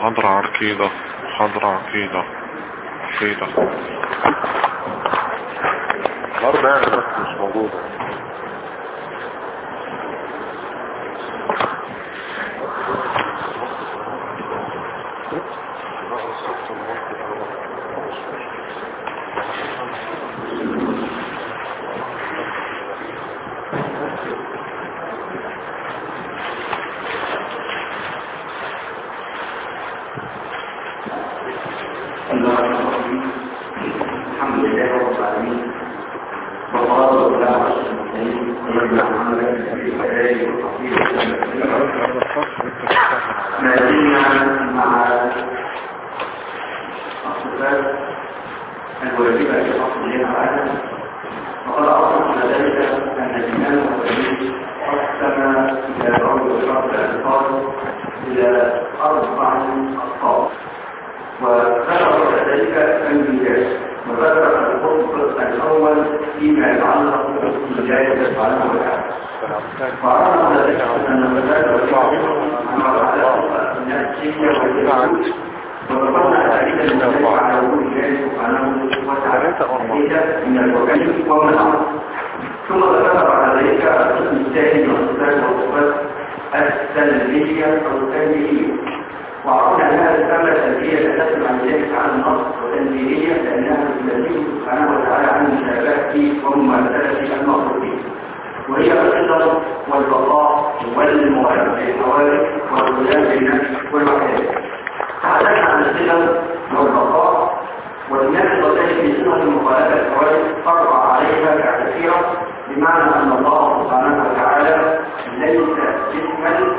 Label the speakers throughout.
Speaker 1: محاضرة عقيدة. عقيدة النهارده يعني بس مش موجودة.
Speaker 2: الحمد لله رب العالمين والصلاة والسلام على المرسلين سيدنا محمد وآله وصحبه ما زلنا مع الصفات الواجبة في أصلها العالم، وقد عرفنا ذلك أن الإيمان والتوحيد قسم إلى أربع أقسام إلى أربع أقسام، وذكر ذلك الميزان، وذكر الخطب الأول فيما يتعلق بالهداية سبحانه وتعالى. وعرفنا ذلك أن المسائل وذكرنا ذلك المسائل على وجود الله سبحانه وتعالى من الوكيل ومن الأمر، ثم ذكر على ذلك القسم الثاني من الصفات والصفات السلبية أو التنبيهية، وعرفنا أنها الكاملة سلبية تتسمع عن ذلك عن النص، وتنبيهية لأنها تنبيه سبحانه وتعالى عن مشابهته ومماثلته المخلوقين، وهي القدر والبقاء والحوادث والوجود بالنفس والوحدات. تحدثنا عن القدر والبقاء والنفس والتي في صفة مخالفة الحوادث فرع عليها كثيرا، بمعنى أن الله سبحانه وتعالى ليس جسما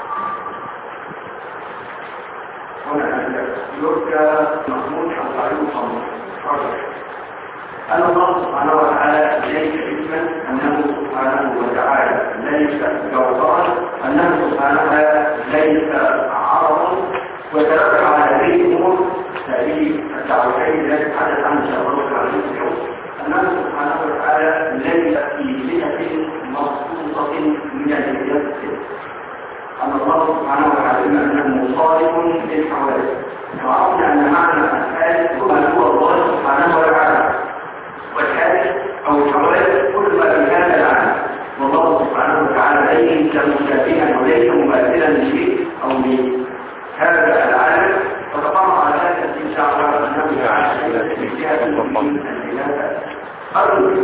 Speaker 2: يرجى محمود أو تعليم محمود أن الله سبحانه وتعالى ليس اسما، أنه سبحانه وتعالى ليس جوهرا، أنه سبحانه ليس عرضا، وترتب على هذه الأمور هذه التعريفين التي تحدث عنها إن شاء الله تعالى اليوم، أنه سبحانه وتعالى ليس في صفة مخصوصة من الجنس، أن الله سبحانه وتعالى أنه مصادق للحوادث، وعرفنا أن معنى الحادث هو الله سبحانه وتعالى، والحادث أو الحوادث كل ما في هذا العالم، والله سبحانه وتعالى ليس مشابها وليس مماثلا لشيء أو لهذا العالم، وتقام على ذلك إن شاء الله أنه تعالى في جهة من العبادة. أرجو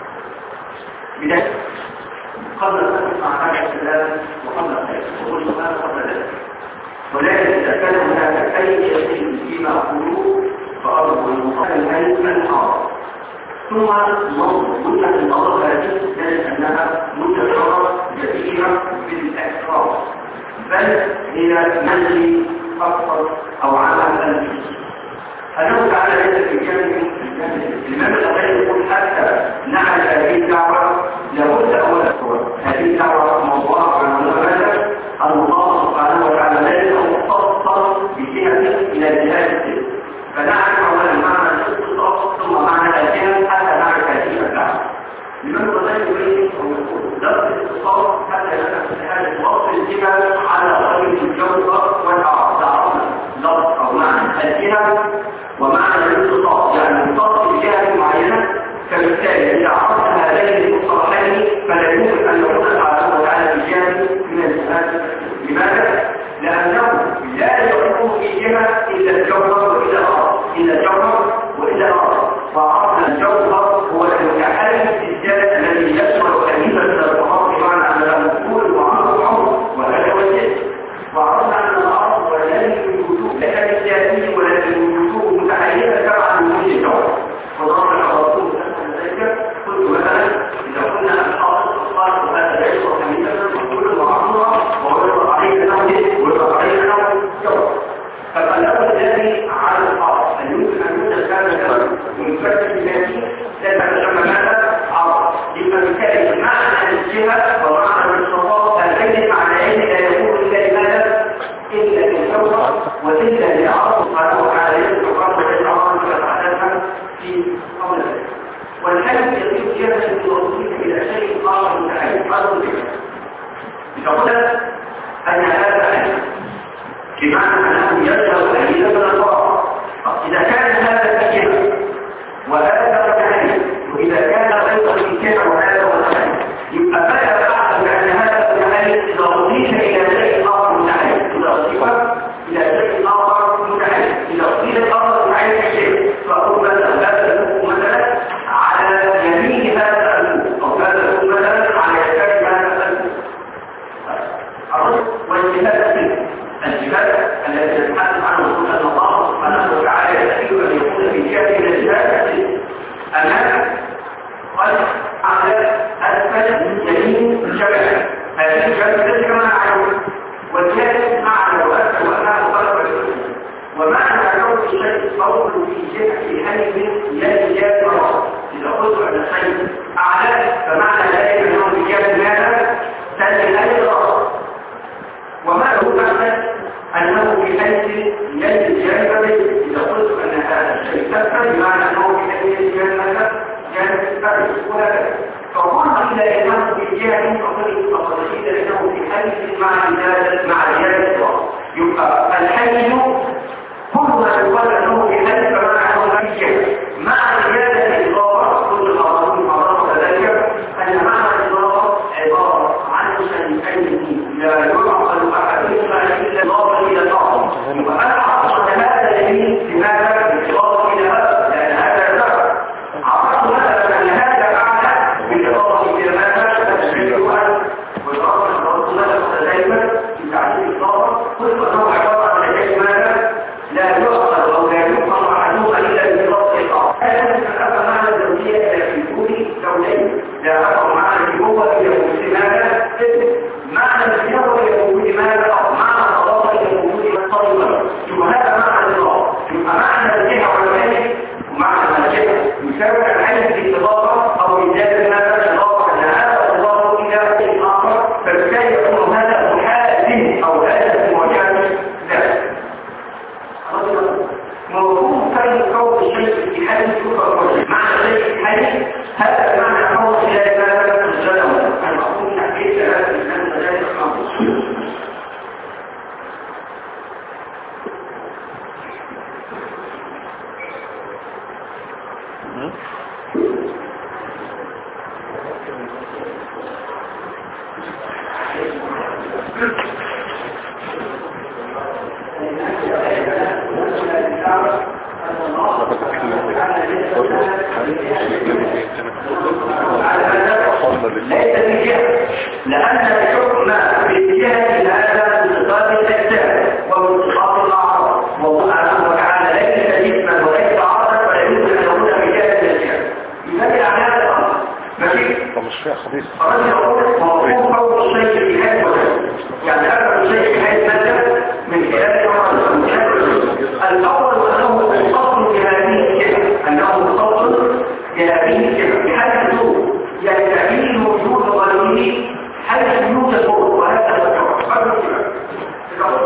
Speaker 2: بداية قبل أن نسمع هذا الكلام وقبل ذلك وقل هذا قبل ذلك، ولكن إذا كان هناك أي شيء فيما أقوله فأرجو المقابل من حاضر، ثم مدة النظر هذه كانت أنها مدة نظر كثيرة بالأكثر، بل هي منزل أكثر أو عمل أنفس. أنه تعالى ليس في جانب الإمام الغزالي يقول حتى نعمل هذه الدعوة لابد أولا هذه الدعوة موضوعها عن ماذا؟ أن الله سبحانه وتعالى ليس مختصا بجهة إلى جهة، فنعرف أولا معنى الاختصاص ثم معنى الجهة حتى نعرف هذه الدعوة. الإمام الغزالي يريد أن يقول لفظ الاختصاص حتى نعرف هذا وصف الجهة على غير الجوهر والأعراض، لفظ أو معنى الجهة ومعنى الاختصاص يعني مختص بجهة معينة، فبالتالي إذا عرفت هذين المصطلحين فلا يمكن أن يكون سبحانه وتعالى في جهة من الجهات. لماذا؟ لأنه لا يكون في جهة إلا الجوهر وإلا الأرض، إلا الجوهر وإلا الأرض، وعرفنا الجوهر هو المتحرك في الذات الذي يشمل كثيرا من الصفات، بمعنى أن له طول وعرض وعمر، وهذا هو الجسم. وعرفنا أن الأرض هو الذي الوجود ليس بالذاتي ولكن الوجود متحركة تبعا لوجود الجوهر، وضربنا الرسول ذلك قلت مثلا إذا قلنا الحاضر الصالح وهذا لا يشعر حميدا وكل معصورة ويطلق عليه نوع ويطلق عليه نوع جوهر، فالأول الذي على الحاضر أن يمكن أن يوجد هذا ويفكر بذاته لا تتجمع ماذا؟ عرض. يبقى بالتالي معنى الجهة ومعنى الاختصاص الذي معناه لا يكون إلا لماذا؟ إلا للجوهر وإلا للعرض سبحانه وتعالى يذكر قبل العرض فتحدثها في قبل ذلك. والحدث يصير جهة توصيك إلى شيء آخر متعلق بهذا الجهة. إذا قلت أن هذا بمعنى أنه يشهد قليلا من الفرق. إذا كان هذا كثيرا وهذا متعين، وإذا كان أيضا كثيرا وهذا متعين، يبقى فلا أعلم بأن هذا متعين إذا أضيف إلى شيء آخر متعين، إذا أضيف إلى شيء آخر متعين، إذا أضيف الآخر متعين شيء، فأقول مثلا على يمين هذا الألف، أو هذا مثلا على يسار هذا الألف. والجهاد الجهاد الذي يتحدث عنه سبحانه الله سبحانه وتعالى يستحيل ان يكون في جهه الى الجهاد امام قد على اسفل يمين الجبل. هذه الجبل كما نعلم، والجهاد معنى واسفل وامام خلف الجبل، ومعنى كون الشيء قول في جهه حيز يجب الراس. اذا قلت ان الشيء اعلى فمعنى ذلك انه في جهه ماذا؟ تنهي الراس. وما هو معنى أنه بحيث يجب جانبه. إذا قلت أن هذا الشيء تفهم بمعنى أنه بحيث جانب الفرد وهكذا. فقلت إلى أنه بجانب فقلت إلى أنه بحيث مع زيادة يبقى الحيث كل ما يقال أنه بحيث فمعنى أنه بجانب مع زيادة الإضافة. كل الأمرين مرة ذلك أن معنى الإضافة عبارة عن شيئين لا يعقل أحدهما إلا الإضافة إلى الآخر. وأنا أعرف هذا الذي لماذا بالإضافة إلى هذا؟ لأن هذا ذكر. عرفت مثلا أن هذا أعلى بالإضافة إلى ماذا؟ تشبيهها والإضافة مثلا دائما في تعريف الإضافة قلت أنه عبارة عن شيء ماذا؟ لا يعقل أو لا يفهم أحدهما إلا بالإضافة إلى الآخر. هذا أفهم معنى الزوجية إلى في كل زوجين، لا أفهم معنى الجمهور إلى كل ماذا؟ معنى الجمهور إلى كل ماذا؟ معنى الإضافة إلى كل مطلوبة. وهذا معنى الإضافة. يبقى معنى الجهة والمالك ومعنى الجهة يساوي العين بالإضافة أو إزالة ماذا؟ الإضافة أن هذا الإضافة إلى شيء آخر، فبالتالي يكون هذا محاسن أو هذا في مواجهة ذلك. موضوع كان كون الشيء في حال يفكر معنى الشيء في حال هذا معنى كون الشيء ماذا؟ الجنة. المقصود تحديد هذا الإنسان ذلك الأمر. ليس بجهة، لأن الحكم بالجهة هذا باتصال الأجزاء وباتصال الأعراض، والله سبحانه وتعالى ليس جسما وليس عرضا فلا يمكن أن يكون بجهة الأجزاء. لذلك على هذا الأمر ماشي؟
Speaker 1: مش فيها خبيث.
Speaker 2: فرد يقول موضوع قول الشيء في حيث يعني أكبر الشيء في حيث ماذا؟ من خلال الأول أنه مختص بهذه الكلمة، أنه مختص بهذه الكلمة بحيث يعني تعميل وجود غيره حيث يوجد فوق. وهذا هو الشرع. إذا قلت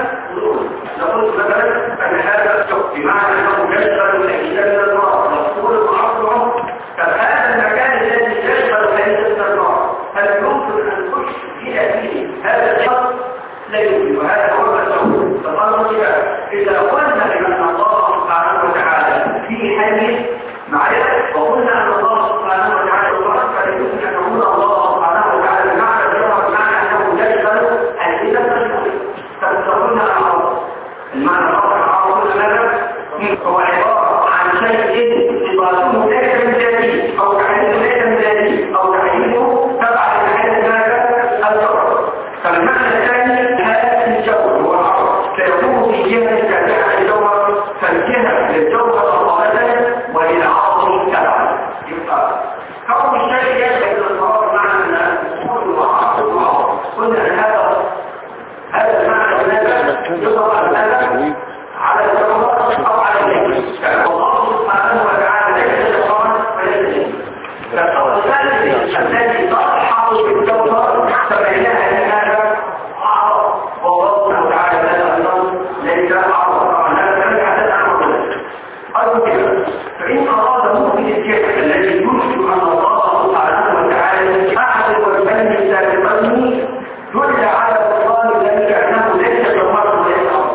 Speaker 2: مثلا أن هذا الشرع بمعنى أنه يشغل الأجزاء من النار مفصول وعصره، فهذا المكان الذي يشغل الأجزاء من النار هل يمكن أن تشبه فيه هذا الشرع؟ لا يمكن. وهذا هو الشرع. فقالوا إذا قلنا بأن الله سبحانه وتعالى في حديث معرفة وقلنا أن الله سبحانه وتعالى فليمكن أن نقول الله سبحانه وتعالى بمعنى الجمع بمعنى أنه يشغل الإله تقولون العرض. المعنى العرض ماذا؟ هو عبارة عن شيء إضافته ليس من ذاته أو تحديده ليس من ذاته أو تحديده تبع لحديث ماذا؟ الجوهر. فالمعنى الثاني هذا الجوهر هو العرض سيكون في جهة تابعة للجوهر، فالجهة للجوهر أصالة وللعرض تبعا. يبقى كون الشيء يشهد الصواب معنى الأصول والعرض والعرض. قلنا أن هذا المعنى يضع المعنى على الجوهر أو على الجهة. الله سبحانه وتعالى ليس جوهرا وليس جهة. فالأمر الثالث الذي تحط بالجوهر فبينها لهذا عرض، والله سبحانه وتعالى ليس عرض. هذا لم يحدث عنه أيضا كده. فإن أراد ممكن الجهة الذي يشبه أن الله سبحانه وتعالى أحد والبني سابقني دل على الإقرار الذي كأنه ليس جوهرا وليس عرضا.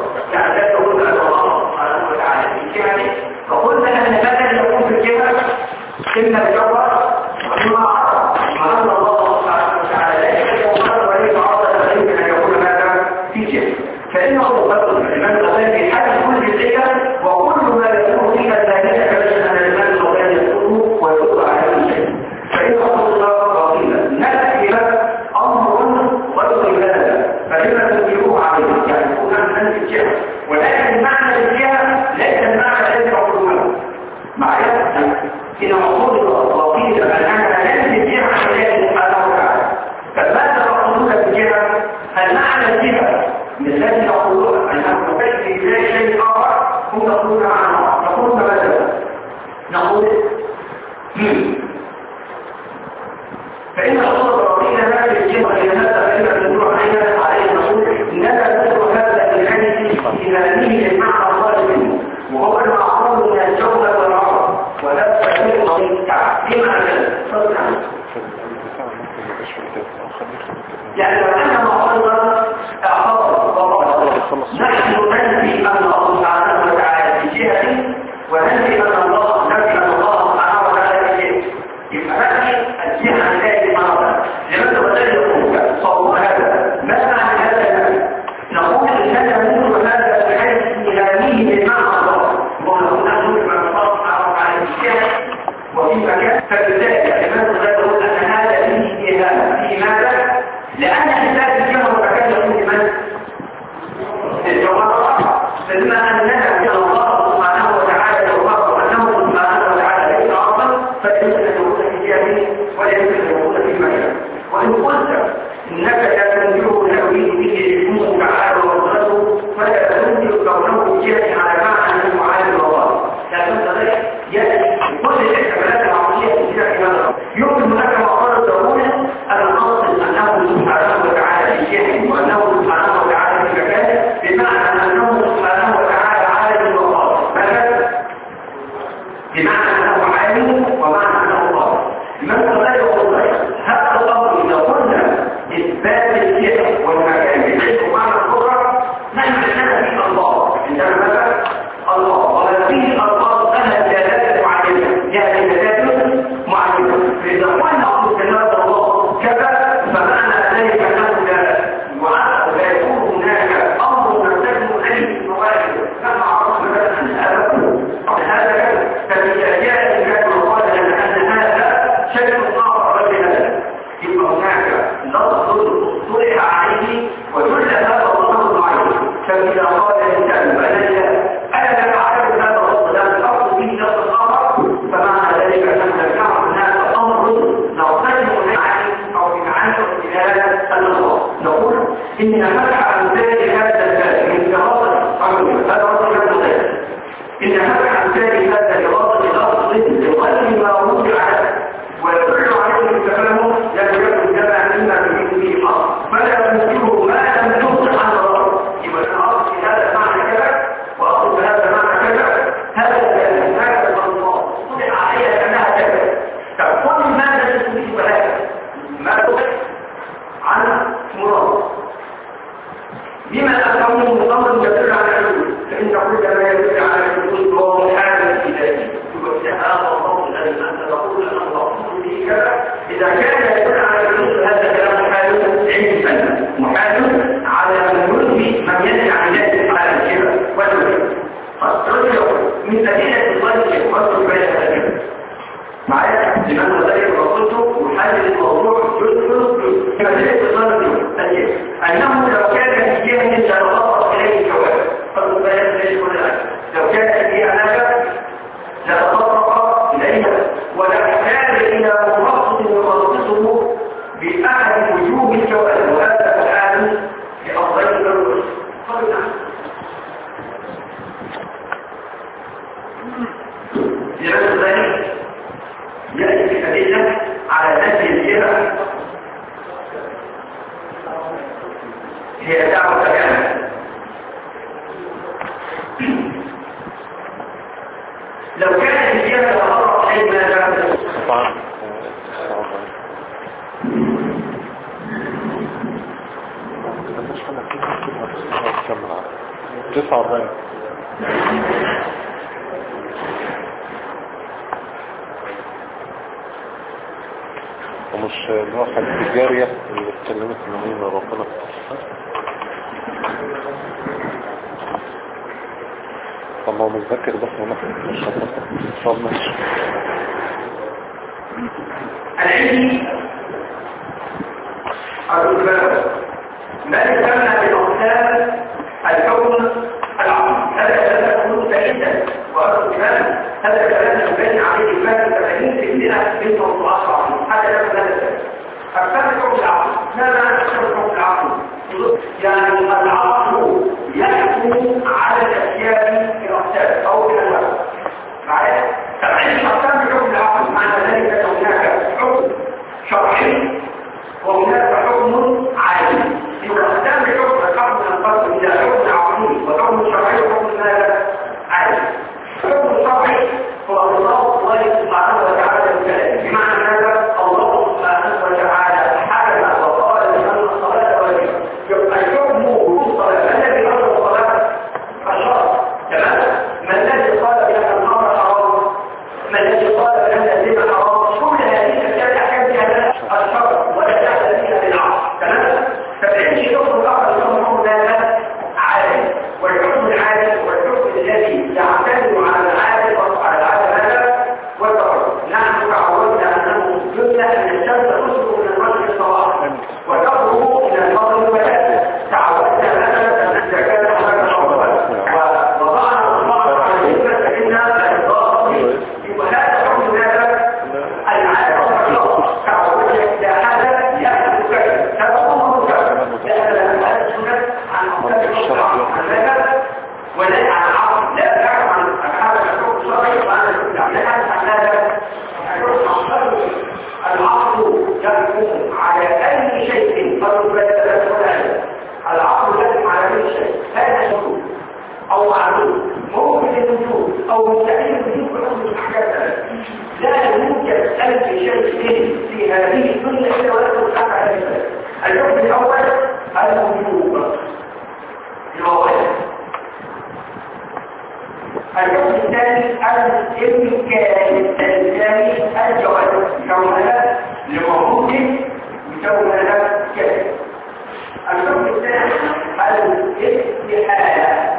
Speaker 2: فإنه يقدر الإمام الغزالي في حال كل جزئية وكل ما يكون فيها ذلك فليس أن الإمام الغزالي يقوله ويقول على كل شيء. فإن رسول الله قائلا نأتي أمر غير هذا فلما تنكروه عليه يعني يكون أن الجهة ولكن معنى الجهة ليس المعنى الذي يقولونه معايا إن مقصود الوكيل أنها لن تجيب عن الله سبحانه وتعالى. فماذا تقولون بالجهة؟ هل معنى الجهة الذي يقولون أنها تفكر إلى شيء آخر هم يقولون عنه يقولون ماذا؟ نقول فإن الصورة الوكيل هذه الجهة لهذا فإن تدور عليه نقول إننا تدور هذا الحديث إلى نيه المعنى الظالم منه وهو المعقول من الجوهر والعرض ولا تفكير بمعنى صدقا يعني لو أن معارضا اعترض نحن ننفي أن الله سبحانه وتعالى في جهة وننفي أن الله سبحانه وتعالى في جهة يبقى نحن الجهة التي مرضا لماذا بدل يقول صوت هذا ما معنى هذا نقول إننا نقول هذا بحيث إلهيه بمعنى الله ونقول نحن بمعنى الله سبحانه وتعالى في جهة وفي مكان فبالتالي لماذا بدل يقول أن هذا فيه إهانة في ماذا؟ لأن إنسان الجهة وكان يقول لمن؟ الجواب فبما أننا من الله سبحانه وتعالى يوفق أنه سبحانه وتعالى ليس أصلا فيمكن أن يكون في جهة ولا يمكن أن يكون في مكان. وإن قلت إنك لا تنكره تأويل به اسمه تعالى وقدرته فلا تنكر كونه جهة على معنى أنه عالم الله. لكن ذلك يأتي كل الاحتمالات العقلية في جهة يمكن لك مقالة ضرورة أن نقصد أنه سبحانه وتعالى في جهة وأنه سبحانه وتعالى في مكان بمعنى أنه سبحانه وتعالى عالم الله. ماذا؟ بمعنى أنه عالم ومعنى أنه الله. لماذا لا يقول هذا الأمر إذا قلنا إثبات الجهة والمكان بحيث معنى القدرة نحن نحن في الله عندما مثلا الله ولا فيه الألفاظ لها دلالة معينة يعني دلالة معينة فإذا قلنا أمر كلمة الله كذا فمعنى ذلك أنه لا يكون هناك أمر نرتكب أي مواجهة كما عرفنا مثلا أن هذا كذا فإذا جاء الكلام وقال أن هذا شيء آخر غير هذا يبقى هناك لفظ اصطلح عليه وجل هذا الأمر معين. فإذا قال الإنسان أنا لا أعرف هذا اللفظ لا أقصد به لفظ آخر فمعنى ذلك أننا نعرف هذا أمر نرتكب عنه أو بمعنى إلى الله. نقول إن فتح أمثال هذا الباب من دراسة هذا رجل المدرس إن فتح أمثال هذا دراسة لفظ لقلب ما وضع ويدل عليه التفاهم لا يكون جمع مما تريد به حق فلا يمكنه ما لم تصح عن الله. يبقى الأصل في هذا معنى كذا وأصل هذا معنى كذا هذا الله صلح عليها كأنها كذا. فكل ماذا تثبت هذا ما تصح عن مراد بما أفهمه أمر يدل على الحدود فإن كل ما يدل على الحدود هو محال في ذاته. يبقى هذا الله الذي أنت تقول أن الله به كذا إذا كان يدل على الحدود هذا كلام محال علما محال على من يلغي من يدل عن ذلك على الكبر والوجه. فالرجل من أدلة الله يقصد بين الأدلة معايا لمن ذلك وقلته يحلل الموضوع جزء كما ليس ظاهر أنه لو كان في جهة لتطرق إليه الجواب فالبيان ليس كل هذا لو كان في أناك لتطرق إليها ولا يحتاج إلى مخصص يخصصه بأحد وجوه الجواب وهذا الحال لأفضل الرسل. لماذا ذلك يأتي الأدلة على نفي الجهة هي دعوة كاملة. لو كانت الجهة تتطرق إليه ما جاء
Speaker 1: ومش اللي هو حديث الجارية اللي اتكلمت من ربنا طب ما هو متذكر بس هنا مش هتذكر. طب ماشي.
Speaker 2: العلم الرجال ما يسمى بالأقسام الكون العظيم. هذا كلام يكون سعيدا والرجال هذا كلام يبين عليه الفهم 80% من موضوعات العظيم. هذا كلام لا يسمى أقسام الكون العظيم. ما معنى أقسام الكون العظيم؟ يعني العقل يحكم على الأشياء في الأقسام أو في الأنواع. معايا؟ تبعين أقسام الكون العظيم معنى ذلك أن هناك حكم شرعي وهناك حكم عادي. يبقى أقسام الحكم الحكم ينقسم إلى حكم عقلي وحكم شرعي وحكم ماذا؟ عادي. الحكم الشرعي هو الله سبحانه وتعالى الكلام. بمعنى هذا الله سبحانه وتعالى حكم وقال بأن الصلاة واجبة. يبقى الحكم وجود الصلاة. ما الذي أمر الصلاة؟ الشرع. تمام؟ ما الذي قال بأن الخمر حرام؟ ما الذي قال بأن الزنا حرام؟ كل هذه الأشياء تحكم بها الشرع ولا تحكم بها بالعقل. تمام؟ فبعيش حكم الآخر الحكم ماذا؟ عادي. والحكم العادي هو الحكم الذي يعتمد على العادي وعلى العادة ماذا؟ والتفرد. نحن تعودنا أنه جزء من الشمس تخرج من المشرق الصباح وتخرج من المغرب والمغرب. تعودنا مثلا أن الزكاة هناك حرمات ووضعنا الله على الجنة فإنها الضغط. يبقى هذا حكم ماذا؟ العادة والتفرد. تعودنا إلى هذا يحدث كذا. هذا أمر كذا. لأن هذا السنة عن أحكام ولا عن العقل. لا تعرف عن هذا الحكم الشرعي وعن لا عن هذا الحكم. العقل يحكم على أي شيء العقل يحكم على أي شيء. هذا وجود أو معلوم ممكن الوجود أو مستحيل الوجود بحكم الأحكام. لا يوجد أي شيء في هذه الدنيا إلا ولكن تحت هذه الثلاث. الحكم الأول الوجود الحكم الثاني الإمكان الثاني الجواز كونها لموجود كونها كذا. الحكم الثاني الاستحالة.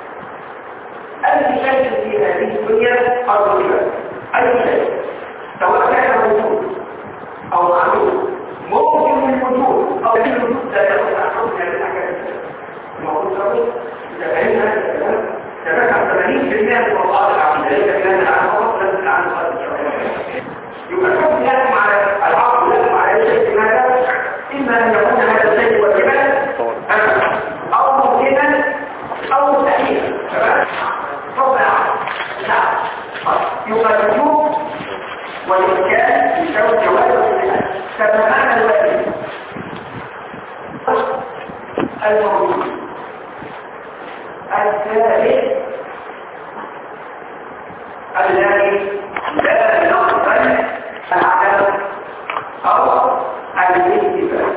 Speaker 2: أي شيء في هذه الدنيا الرجل أي شيء سواء كان موجود أو معلوم ممكن الوجود أو الوجود لا يكون حكم هذه الأحكام. الموضوع ده إذا فهمنا هذا الكلام تبقى 80% من موضوعات العقيدة ليس كلام العام فقط لازم عن الصلاة الشرعية. يبقى الحكم يحكم على العقل يحكم على أي شيء ماذا؟ إما أن يكون هذا الشيء واجبا أو ممكنا أو مستحيلا. تمام؟ حكم العقل. نعم. يبقى الوجوب والإمكان يساوي الجواز والاستحالة. فما معنى الواجب؟ الموجود الثالث الذي لا يقبل العدم او الانتفاع.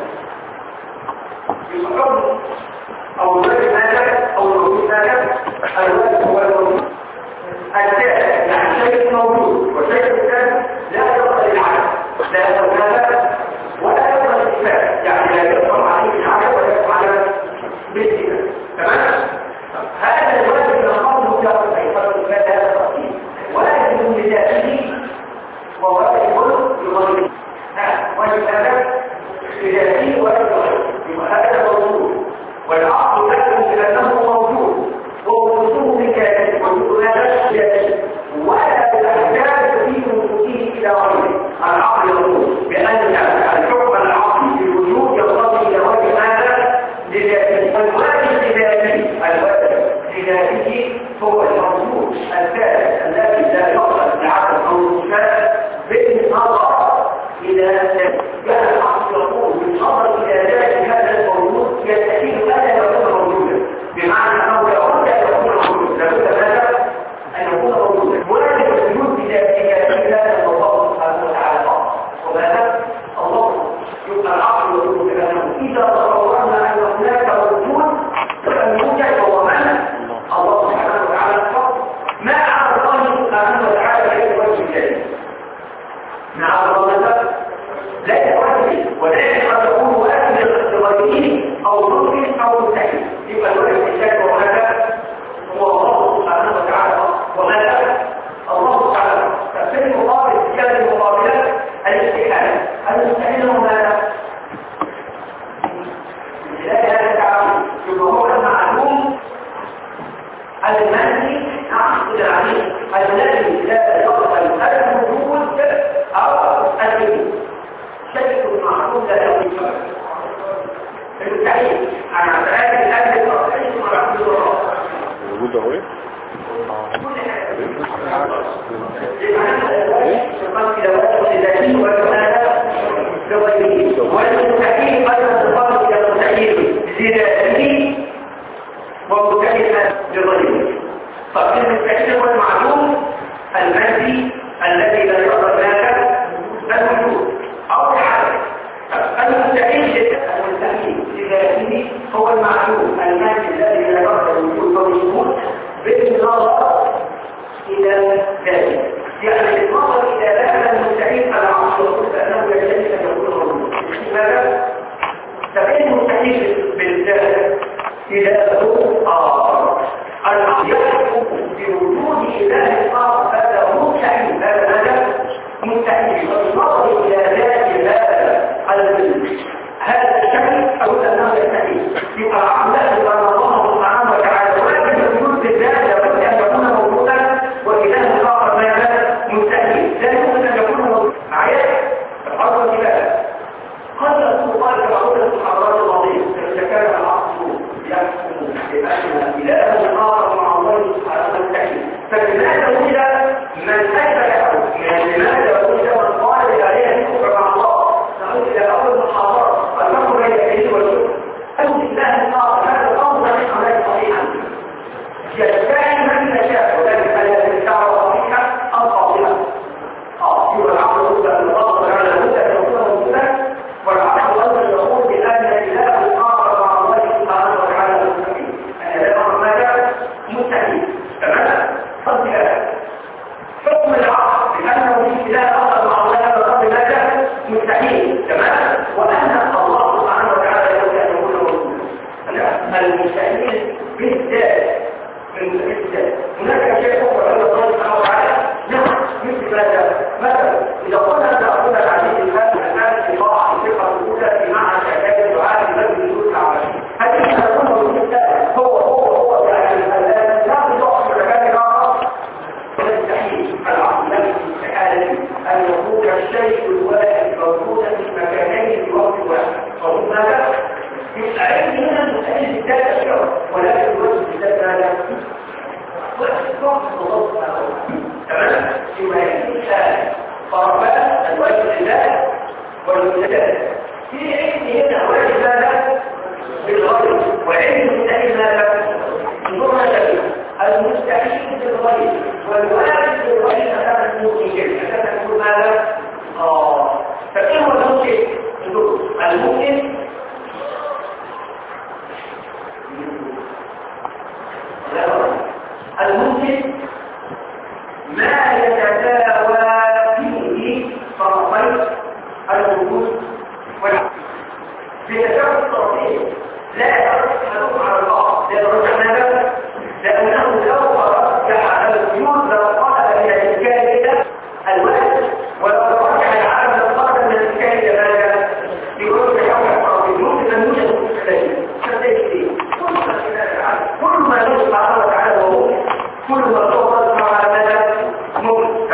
Speaker 2: يقول او الواجب ماذا او الوجود ماذا؟ الواجب هو الوجود الثالث يعني شيء موجود والشيء الثالث لا يقبل العدم. لا يقبل ماذا ولا يقبل الانتفاع. يعني لا يقبل عليه العدم ولا يقبل على بالانتفاع. تمام؟ هذا الواجب نقوله له حيث هذا التفصيل واجب لذاته وواجب لغيره. واجب هذا لذاته وواجب لغيره. هذا موجود والعقل يحكم بأنه موجود ووجوده بكامل وجود هذا لذاته ولا يحتاج في وجوده إلى غيره. العقل يقول بأن الحكم العقلي في الوجود يقتضي إلى واجب هذا لذاته. الواجب لذاته لذاته هو الموجود الثالث الذي لا يقبل العدم او الانتفاع بالنظر الى كان العقل يقول بالنظر الى ذات هذا الموجود يستحيل الا يكون موجودا. بمعنى انه لابد ان يكون موجودا. لابد ماذا؟ ان يكون موجودا. واجب الوجود بذاته هذا الله سبحانه وتعالى. وماذا؟ الله. يبقى العقل يقول بانه اذا تصورنا ان هناك وجود فلم يوجد هو من الله سبحانه وتعالى فقط. ما على الله سبحانه وتعالى المنهي عقد العليم الذي لا يقبل الوجود أو الوجود شيء معلوم لا يوجد المستحيل عن عباد الأهل الرئيس ورحمة الله
Speaker 1: الوجود هو ايه؟
Speaker 2: والمستحيل أيضا تفضل إلى المستحيل لذاته ومكلفة لغيره. طب المستحيل هو المعلوم المادي الذي لا يقدر لك الوجود أو العدم. المستحيل لذاته هو المعلوم المادي الذي لا يقدر الوجود أو الوجود بالنظر إلى ذلك. يعني النظر إلى ذلك المستحيل العقل يقول أنه يجب أن يكون موجود. لماذا؟ فإن المستحيل بالذات إله آخر العقل يحكم بوجود إله آخر هذا مستحيل. هذا مستحيل. والنظر إلى ذات هذا الشيء أو أنه يستحيل. يبقى العقل أن الله سبحانه وتعالى واجب الوجود بالذات لابد أن يكون موجودا وإله آخر ماذا؟ مستحيل. لا يمكن أن يكون موجودا. معايا؟ الأرض إله قد يكون ذلك معقولة الحضارات الماضية إذا كان العقل يحكم بأن إله آخر مع الله سبحانه وتعالى. فلماذا وجد من أثبته؟ لماذا وجد من قال عليه الكفر مع الله؟ نقول إلى أول محاضرة الفرق بين الدين والكفر. أو إله آخر هذا الأمر صحيح عليه صحيحا. يستعين من يشاء وذلك على الدعوة صحيحة أو باطلة. يبقى العقل يقول أن الله تعالى لابد أن يكون موجودا والعقل أيضا يقول بأن إله آخر مع الله سبحانه وتعالى مستحيل. أن لا أمر ماذا؟ مستحيل. تمام؟ صد هذا حكم العقل بأنه في إله آخر مع الله هذا الأمر ماذا؟ مستحيل. تمام؟ وأن الله سبحانه وتعالى يقول أن يكون موجودا. المستحيل بالذات هناك شيء أخرى عند الله سبحانه وتعالى نعم مثل ماذا؟ مثلا إذا قلنا أن أقول العزيز الآن في طاعة الفقه الأولى في معنى شهادة الدعاء في بلد الوجود العملي. هل يكون موجود هو يعني الآن لا يضع في مكان آخر؟ يستحيل العقل نفسه استحالة أن يكون الشيء الواحد موجودا في مكانين في وقت واحد. فهم ماذا؟ يستعين هنا المستحيل بالذات أشياء ولكن الوجه بالذات ماذا؟ تمام؟ فيما يكون طرفان الوجه لله والمستدل. في علم هنا وجه ماذا؟ بالغير وعلم المستحيل ماذا؟ انظرنا جميعا المستحيل بالغير والواجب بالغير أساسا الممكن أساسا يكون ماذا؟ فإيه هو الممكن؟ الممكن الممكن ما يتساوى فيه طرفي الوجود والعقل. بتساوي الطرفين لا يترجح على الله. لا يترجح ماذا؟ لأنه لو ترجح على الوجود لقال من الإمكان الواحد ولو ترجح العالم لقال من الإمكان ماذا؟ يرجح على الطرفين. ممكن أن يوجد مستحيل. كل ما يوجد سبحانه وتعالى وهو كل ما الله سبحانه وتعالى ممكن.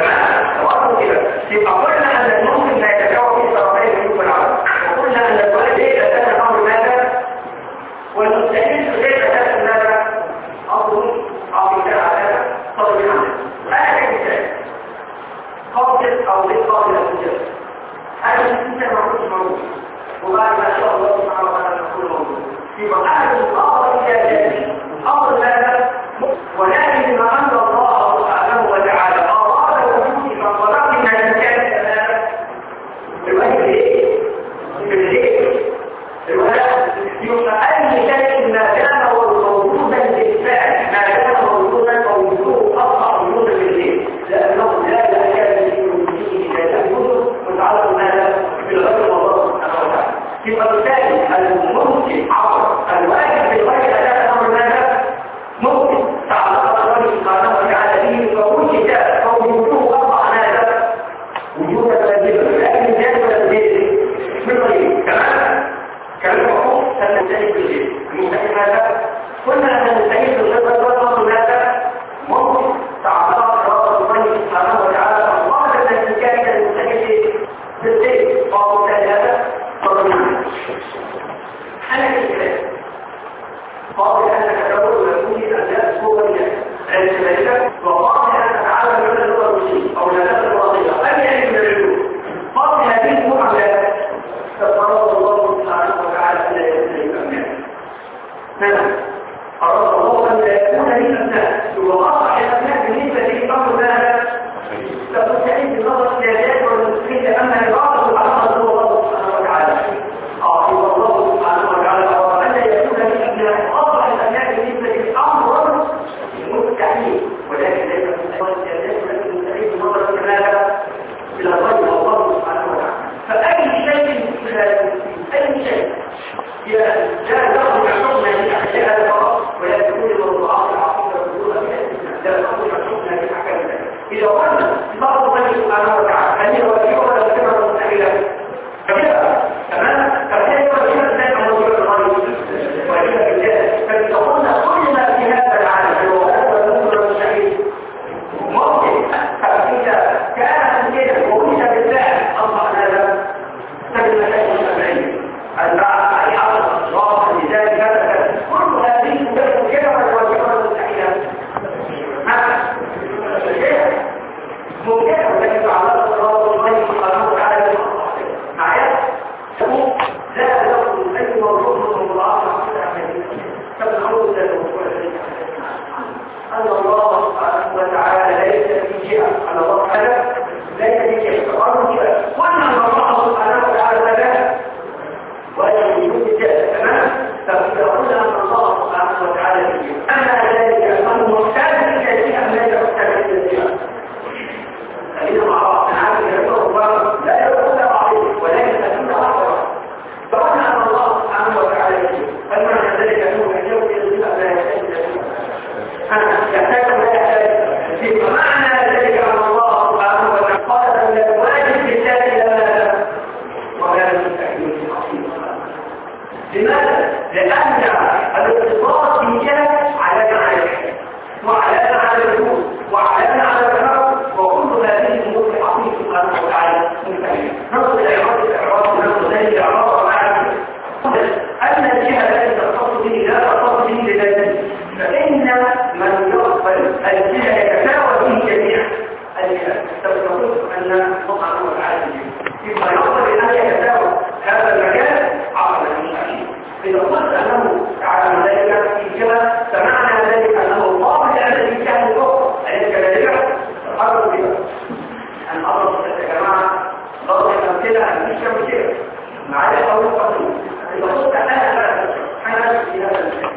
Speaker 2: يحتاج ولا يحتاج. فمعنى ذلك أن الله سبحانه وتعالى قال من الواجب بالله لما وكان من تحديد لماذا؟ لأن الاتصال بالجهل علامة على الحياة وعلامة على الوجود وعلامة على الحرب، وكل هذه الأمور في حقيقة سبحانه وتعالى منتهية. نصل إلى إعراض ونصل إلى إعراض ومعنى أن الجهة التي تختص به لا تختص به بذاته، فإن من يقبل الجهة يتفاوت به جميعا الجهة تقول أن الله سبحانه وتعالى فيما يقبل أن يتفاوت هذا المجال عقل المشاهير. إذا قلت أنه تعالى ذلك في الجهة فمعنى ذلك أنه قابل أن الجهة الأخرى أليس كذلك؟ تحرك بها أن أضرب يا جماعة ضرب الأمثلة أن مش كمثلة معايا قول قصير. إذا قلت أنا في هذا المثال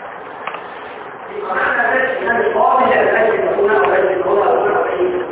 Speaker 2: معنى ذلك أنه قابل أن يكون أو أن يكون أو أن يكون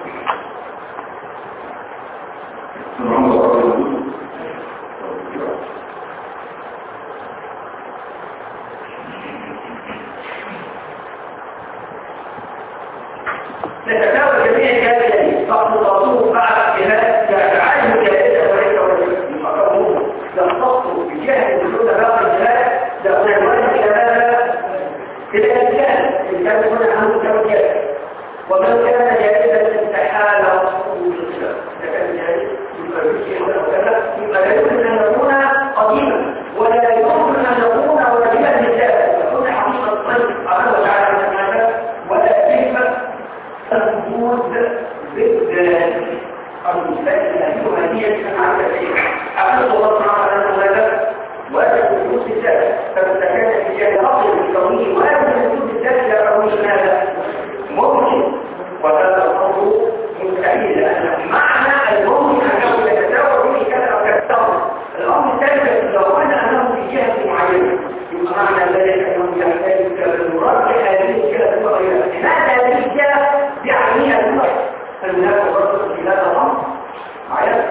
Speaker 2: تتكاوى جميع الجاهلين فاقتصادوه بعد جهاد يعالج جاهلة وليس وليس فقوموه يختصوا بجهل وجود باقي الجهاد لأولوان إلى الجهل إن كان هنا عنه كوجهل ومن كان جاهلا استحال رسول الإسلام لكن جاهل يبقى بشيء ولا كذا يبقى لا يمكن أن يكون قديما ولا يمكن أن يكون واجبا لله يكون حقيقة الطيب سبحانه وتعالى من هذا ولا كلمة الوجود بالذات المثال الهدية عن كثير أقول الله تعالى أنه هذا واجب وجود الذات فإذا كان في جهة أصل الكوني واجب وجود الذات لا كوني هذا ممكن وهذا الأمر مستحيل لأن معنى الممكن أنه يتساوى به كذا أو كذا. الأمر الثالث لو قلنا أنه في جهة معينة يبقى معنى ذلك أنه يحتاج كالمراد هذه الجهة وغيرها. لماذا هذه الجهة بيعنيها الوقت فالناس رسل في هذا الأمر معايا.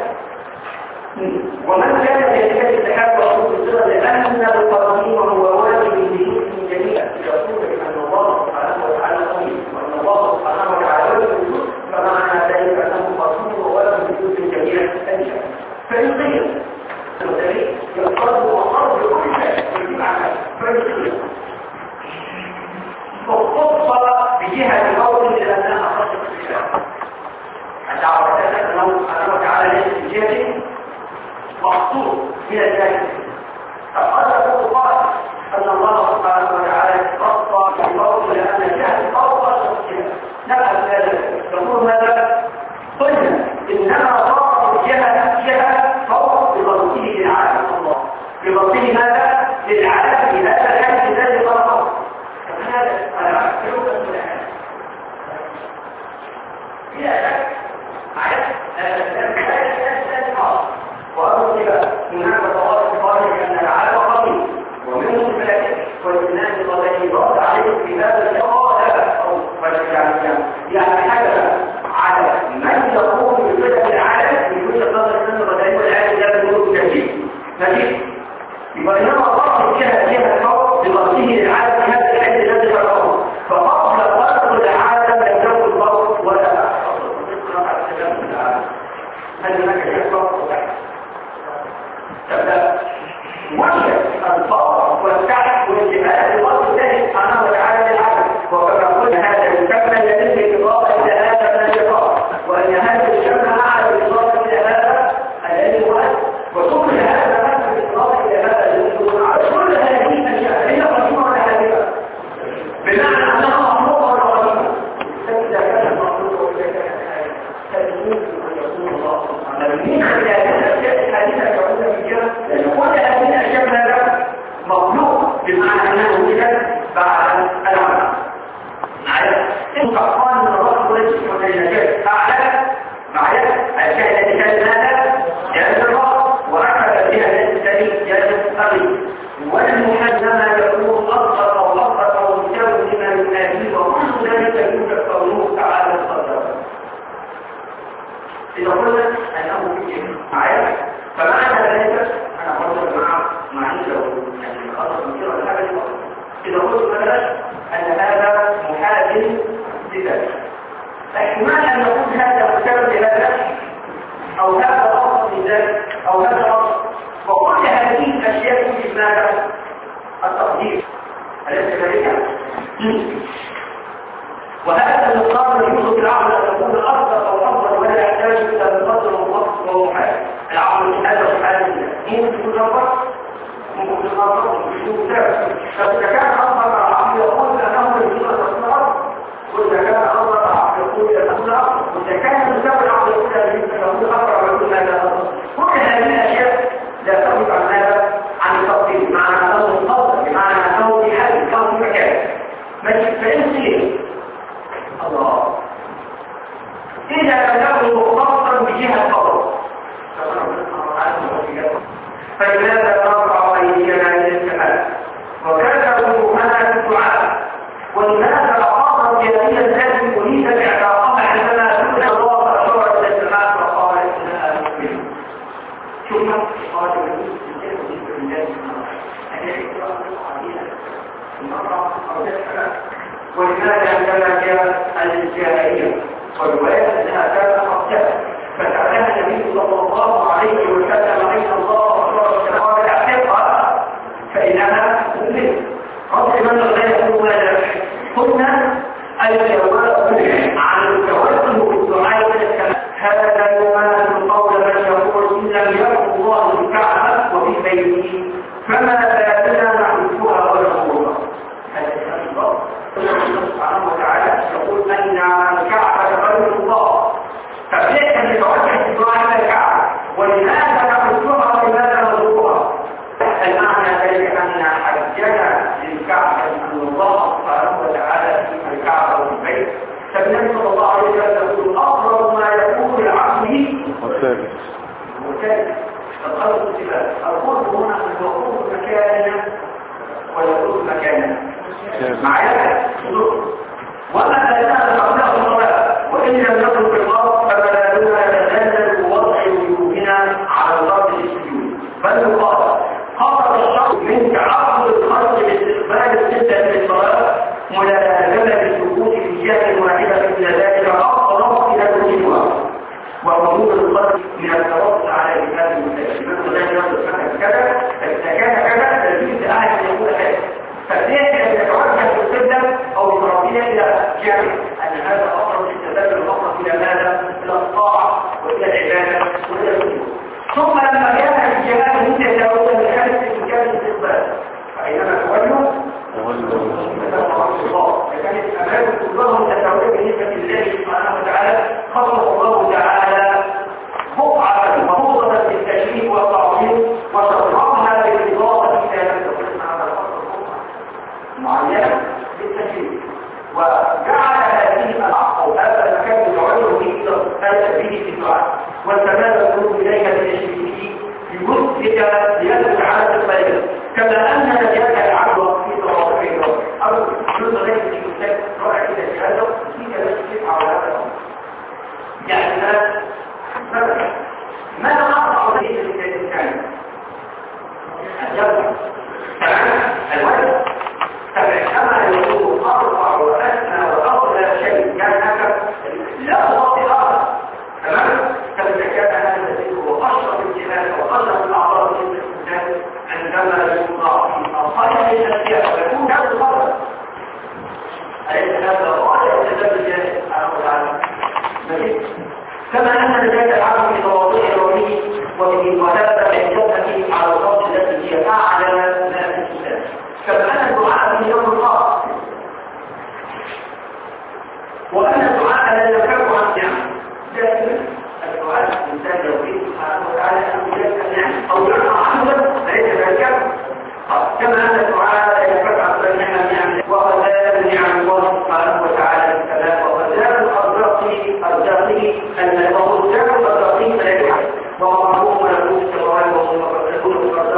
Speaker 2: ومن كان يحتاج التحاب وحب الصغر لأن القوانين هو واجب لجزء جميع يقول أن الله سبحانه وتعالى قوي وأن الله سبحانه وتعالى وجود فمعنى ذلك أنه قصير وواجب لجزء جميع الأشياء فإن قيل يقرب وقرب كل شيء يجب عنها فإن فاختص بجهة القول لأنها أخص الشيء الدعوة أنه سبحانه وتعالى ليس بجهة مخصوص من الجهة. فقد قال أن الله سبحانه وتعالى خص بالقول لأن الجهة القول أخص الشيء نفهم هذا يقول ماذا؟ قلنا إنما صار الجهة فوق بضبطه للعالم الله بضبطه ماذا؟ للعالم هذا الحد الذي خلقه هذا أنا أكثر السؤال بلا شك عارف وأقول لك هناك طوائف قالت أن العالم قوي ومنهم الملائكة والناس الذي رد عليهم في هذا الشهر يعني حاجة على من يقوم بصفة العالم من كل قدر سنة بدأي والعالم لا يقول بتجديد نتيجة يبقى إنما الله جهة الحوض بضبطه للعالم هذا العلم الذي خلقه فقبل خلق العالم لم يكن الفوق ولا هل هناك شيء فوق وتحت تبدأ وجه الفوق والتحت والجبال الوقت الله سبحانه وتعالى للعالم وكما قلنا هذا يكمل يدل بالإضافة إلى هذا الانتقاء وأن هذا الشمع أعلى بالإضافة إلى هذا الألوان وكل هذا نفس بالإضافة إلى هذا الانتقاء كل هذه الأشياء هي قديمة ولا حديثة بمعنى أنها مخلوقة ولا قديمة فإذا كان مخلوقا وإذا كان فالممكن أن يكون الله سبحانه من خلال الأشياء الحديثة كونها في الجهة لأن كل هذه الأشياء هذا مخلوق بمعنى أنه وجد بعد العمل معايا انت قال من الله وليس من النجاة أعلى معايا الأشياء التي كانت هذا جاز الله وأكد بها الثاني جاز الأرض والمحزمة يكون أصغر أو أصغر أو مساوي لما يناديه وكل ذلك يوجد قوله تعالى الصدر إذا قلنا أنه في شيء معايا فمعنى ذلك أنا برضه مع لو يعني خاصة مثيرة لحاجة إذا قلت مثلا أن هذا محال لذلك احتمال أن يكون هذا بسبب هذا أو هذا أصل لذلك أو هذا أصل، وكل هذه الأشياء يوجد ماذا؟ التقدير أليس كذلك؟ وهذا المقدار يوجد في العقل أن يكون أفضل أو أفضل ولا يحتاج إلى مقدر ووقت ومحال. العقل هذا سبحانه وتعالى ممكن يكون أفضل ممكن يكون أفضل ممكن يكون ثابت. فإذا كان أفضل العقل يقول أنه يجب أن يكون أفضل، وإذا كان أفضل العقل يقول أنه يكون أفضل، وإذا كان مساوي العقل يقول أنه يكون أفضل ويقول هذا أفضل. كل هذه الأشياء لا تغيب عن هذا عن التقدير، بمعنى أنه مفضل، بمعنى أنه في حال أو في مكان. فإن سير الله إذا لم يكن مختصا بجهة فضل فلماذا نرفع أيدينا إلى السماء وكذا وجوهنا في الدعاء؟ ولماذا أقام جاهلا الذي أريد الاعتراف عندما سئل الله فأشار إلى السماء فقال إنها مؤمنة؟ ثم قال ولماذا عندما جاء الجاهلية والرواية أنها كانت قبلها فسألها النبي صلى الله عليه وسلم أين الله ورسوله قال اعتقها فإنها مؤمنة. رب من لا يكون ماذا؟ قلنا الجواب عن التوسل بالدعاء إلى السماء هذا يماثل قول من يقول إن لم يكن الله في الكعبة وفي بيته فما بالنا نعرفها ولا نقولها. هذا كلام الله سبحانه وتعالى يقول أن الكعبة غير الله، فليس نتوجه الدعاء إلى الكعبة ولماذا نعرفها ولماذا نزورها؟ المعنى ذلك أن حجنا للكعبة أن الله سبحانه وتعالى في الكعبة وفي البيت. فالنبي صلى الله عليه وسلم يقول أقرب ما يكون لعبده والثالث القلب الصفات. القرب هنا أن يقول مكاننا ويقول مكاننا معايا وما لا زال قبله الصلاة وإن لم يكن في الأرض فلا نتنازل بوضع وجوهنا على الأرض للسجود، بل يقال خطر الشرط من تعرض الخلق لاستقبال الستة في الصلاة ملازمة السكوت في جهة واحدة مثل ذلك أقرب إلى الوجوه ووجود الخلق من التوسع على هذه المساجد لا يصل كذا إذا كان كذا تجوز أحد يقول هذا فليس يتوجه بالقبلة أو يتربينا إلى جهة أن هذا أقرب للتبادل الأقرب إلى ماذا؟ إلى الطاعة وإلى العبادة وإلى الوجود. ثم لما كان الجهاد يتجاوز من حالة إمكان الاستقبال فأينما تولوا الله فكانت الأمام كلهم تتوجه بالنسبة لله سبحانه وتعالى. خلق الله تعالى بقعة مفروضة للتشريف والتعظيم وشرعها بالإضافة إلى لم تكن على معينة للتشريف وجعل هذه الأرض أو هذا المكان يعرضه إلى التشريف في الدعاء والتمام القلوب إليها بالتشريف لمثلك ليدل على الخير كما أن نجاة العبد في تواضعه أو جزء ليس في مسلك رأى إلى الشهادة في كذلك على هذا الأمر. يعني مثلا ماذا أقطع به الإنسان؟ الجوة تمام الوجه كما يقول أرفع وأسنى وأفضل شيء كان هذا لا وقت آخر تمام فإذا كان هذا الذي هو أشرف الجهاد وأشرف الأعضاء في الإنسان عندما يوضع في أقل الأشياء ويكون هذا الفضل أليس هذا غاية الجهاد الجاهد سبحانه وتعالى كما أن نجاة العبد في تواضعه الروحي وفي وهذا الجنة على الأرض التي هي أعلى ما في الإسلام كما أن الدعاء في يوم الخاص وأن الدعاء لا يفرق عن نعم دائما الدعاء الإنسان يريد سبحانه وتعالى أن يجد النعم أو يرفع عنه فليس ذلك كما أن الدعاء لا يفرق عن النعم وغزال نعم الله سبحانه وتعالى السلام وغزال أرزاقه المرزاق الأرزاقي فلا يحب ومرحوم ولكم السماوات والأرض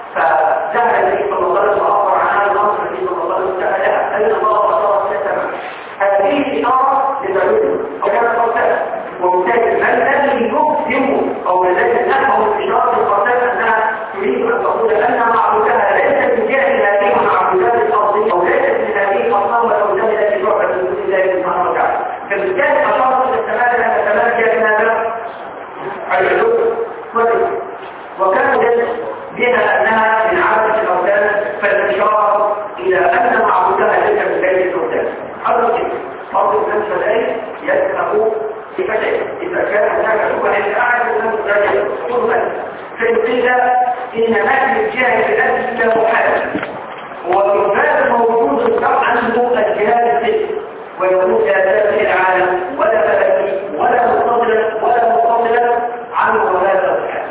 Speaker 2: فذهب النبي صلى الله عليه وسلم وأخبر عن هذا الأمر النبي صلى الله عليه وسلم لها أن الله أشار إلى السماء. هذه إشارة لدليل وكان القرآن ومثال ما الذي يقسم أو الذي نفهم إشارة القرآن أنها تريد أن تقول أن معبودها ليست من جهة هذه المعبودات الأرضية أو ليست من هذه الأصنام والأوثان التي تعبد من دون الله سبحانه وتعالى. فبالتالي أشارت إلى السماء لأن السماء جاءت ماذا؟ العلو وكان يجب بها أنها من عبدة الأوثان فالإشارة إلى أن معبودها ليس من بين الأوثان. هذا كده فرض النفس الآية يذهب في فتح إذا كان هناك شبهة لأعلى من ذلك قربا فإن قيل إن نفي الجهة الأدنى محال وإنفاذ موجود عنه الجهاد الست ويكون ذات العالم ولا فلكي ولا متصلا عنه ولا تضحى.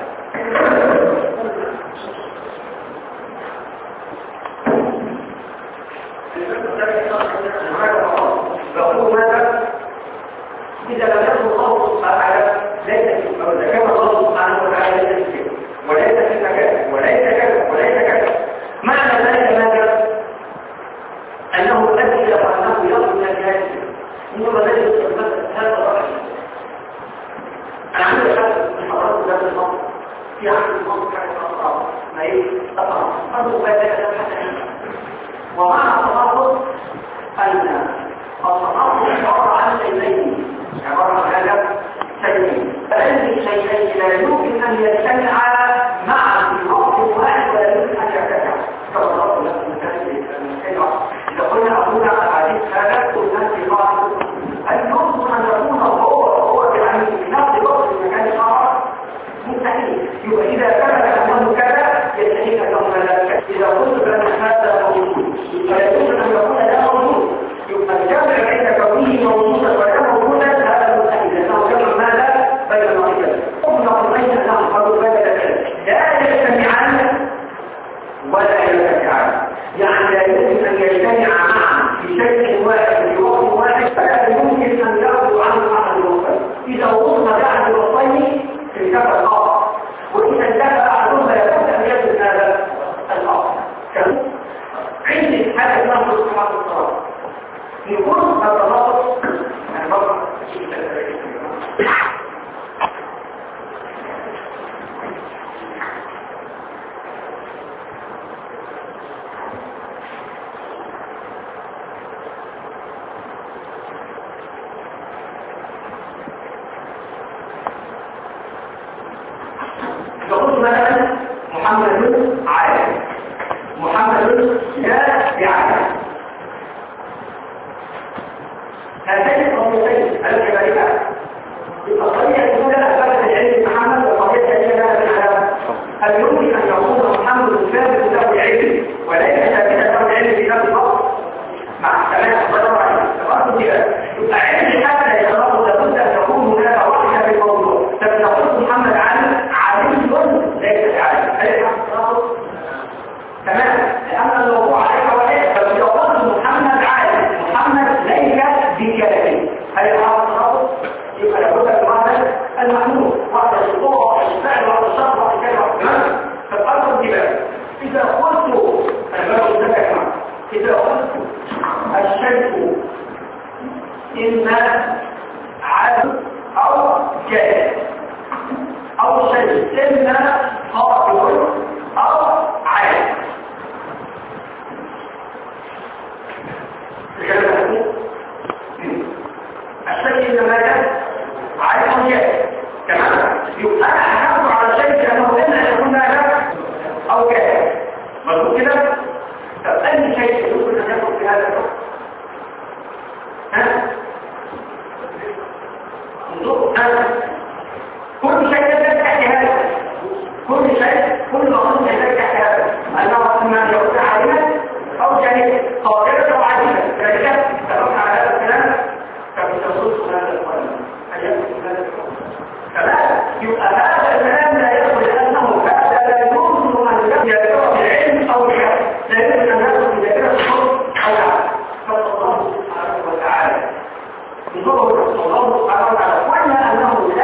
Speaker 2: فأقول ماذا؟ إذا لم يكن الله سبحانه ليس أو إذا كان الله سبحانه وتعالى ليس في وليس في مكان وليس كذا وليس كذا معنى ذلك ماذا؟ أنه يؤدي إلى أنه يصل إلى الجهاد إنما ذلك يستمر هذا الرأي. أنا عندي شخص من حضارات ذات المنطقة في عهد المنطقة كانت أطراف ما هي أطراف أنظر ذلك حتى ومعنى التناقض أن التناقض عبارة عن شيئين عبارة عن هذا شيئين فهذه الشيئين لا يمكن أن يجتمعا معا في وقت واحد ولا يمكن أن يرتفعا كما ضربت لكم إذا قلنا أقول على الحديث هذا قلنا في بعض هل يمكن أن يكون هو يعني في نفس الوقت في مكان آخر؟ مستحيل. يبقى إذا ثبت أنه كذا يستحيل أن يكون ذلك. إذا قلت بأن هذا موجود فلا يمكن أن يكون لا موجود. يبقى الجمع بين كونه موجودا ولا موجودا هذا مستحيل لأنه جمع ماذا بين المريضين. قلنا بين أنهم قالوا لا يجتمعان ولا يجتمعان يعني لا يمكن أن يجتمع معا في شيء واحد في وقت واحد فلا يمكن أن يأخذ عنه أحد الوصفين. إذا وصلنا بأحد الوصفين في كفر الآخر وإذا انتهى أحدهما يكون أن يجد هذا الآخر. عندي هذا النص سبحانه وتعالى يكون التناقض يعني بقى يقول مثلا محمد عالم محمد لا يعلم هذين القضيتين الكبيرة القضية الأولى أثبتت العلم محمد والقضية الثانية لا بالعلم. هل يمكن أن يكون محمد ثابت له العلم وليس ثابتا له العلم في نفس الوقت؟ مع السلامة الله عليه الأرض يبقى علم حتى يتناقض لابد أن يكون هناك وحدة في الموضوع. فبنقول محمد عالم ليس عالم هل يحصل تمام لأن الموضوع عليك وليس فلو قلت محمد عالم محمد ليس بكلامه هل يحصل يبقى لابد من هذا المحمود وهذا الصوره والفعل وهذا الشرط وهذا الكلام تمام فالأمر انتباه إذا قلت إذا قلت الشيء إما عالم أو جاهل أو شيء إما خاطئ أو عالم الشيء إنما عالم جاهل تمام يبقى أنا حكمت على شيء كأنه إما يكون هذا أو جاهل مظبوط كده طب أي شيء يمكن أن يكون في هذا الوقت كل شيء يحتاج تحت هذا كل شيء كل مقام يحتاج تحت هذا أنه إما يكون عالما أو جاهلا قادرا أو عالما ذلك تبقى على هذا الكلام فبتصوص هذا القرآن هل يكون هذا القرآن فلا يبقى هذا الكلام لا يدخل لأنه هذا لا يمكن أن يدخل بالعلم أو الجهل لا يمكن أن يدخل بدائرة الحكم أو العلم فالله سبحانه وتعالى يقول الله سبحانه وتعالى وإلا أنه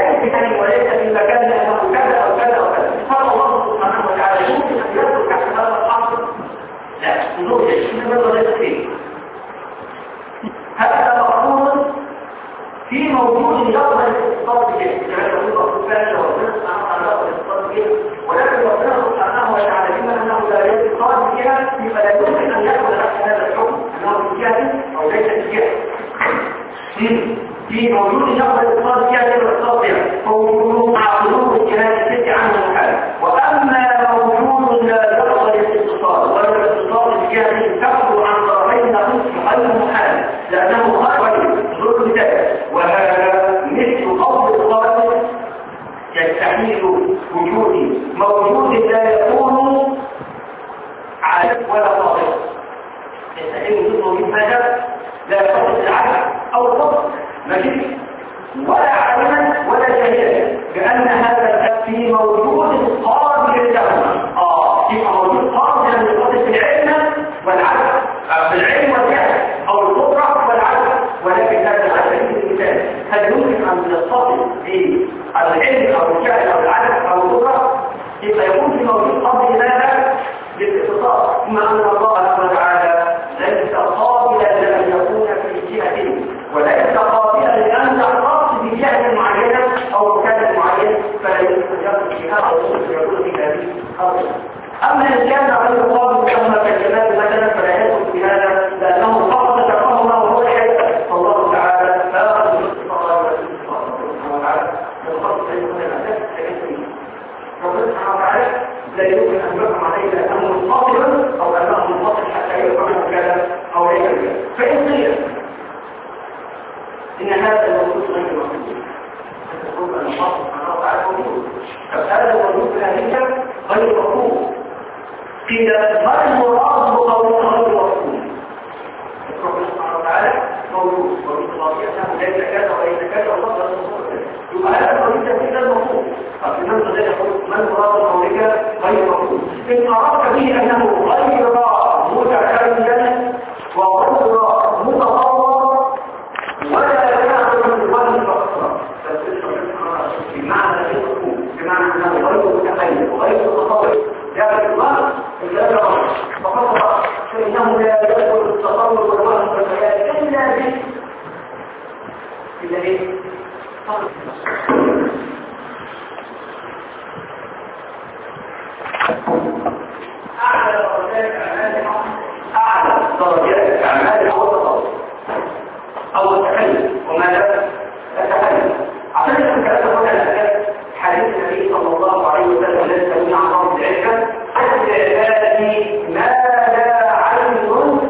Speaker 2: فلا يمكن أن يأخذ نفس هذا الحكم أنه في جهة أو ليس في جهة. في موجود يأخذ الاقتصاد جهة والاقتصاد جهة هو مع خلوه الجهات الست عنه محال. وأما موجود لا يقبل الاقتصاد ولا الاقتصاد الجهة تخرج عن طرفين نقص غير محال لأنه خارج ضد ذلك. وهذا مثل قول القائل يستحيل وجودي موجود لا يكون عالم ولا طالب. يستحيل وجود موجود ماذا لا يقصد العالم أو الفضل ماشي ولا عالما ولا جاهلا بأن هذا في موجود قابل لهما في موجود قابل للقصد في العلم والعلم في العلم والجهل أو القدرة والعلم. ولكن هذا على سبيل المثال هل يمكن أن يتصل بالعلم أو الجهل أو العلم أو القدرة يكون في موجود قابل لهذا للاتصال ثم أن الله سبحانه وتعالى ليس قابلا لأن يكون في جهة وليس قابلا لأن يختص بجهة معينة أو مكان معين فلا يمكن أن يكون في هذا يكون في هذه الأرض. أما إن كان غير قابل كما كالجمال مثلا فلا يكون في هذا لأنه فقط تفهم وهو الحياة. فالله تعالى لا يخرج الاستقرار ولا سبحانه وتعالى يخصص يكون الأساس كيف ربنا سبحانه وتعالى لا يمكن أن يحكم عليه لأنه قابل أو أنه منفصل حتى يفهم كذا أو ليس كذا. فإن قيل إن هذا الموجود غير موجود فتقول أن الله سبحانه وتعالى موجود فهذا الموجود في الأهلية غير مفهوم. قيل ما المراد بقوله غير مفهوم؟ ربنا سبحانه وتعالى موجود وبالطبيعة أنه ليس كذا وليس كذا وفضل يبقى هذا الموجود غير المفهوم. فمن ذلك يقول ما المراد بقوله غير مفهوم؟ إن أردت به أنه غير متكلم وغير متطور ولا يعلم الوالد فقط بمعنى الحكم بمعنى انه غير متخيل وغير متطور لكن الله لا فقط فانه لا يدخل التطور والوهم والخيال الا به ايه اعلى درجات اعمال هو التطور أو التكلم. وماذا؟ التكلم. عشان يكون كلامه هنا حديث النبي صلى الله عليه وسلم الذي سمعنا عن رب العزة حسب عبادي ما لا عين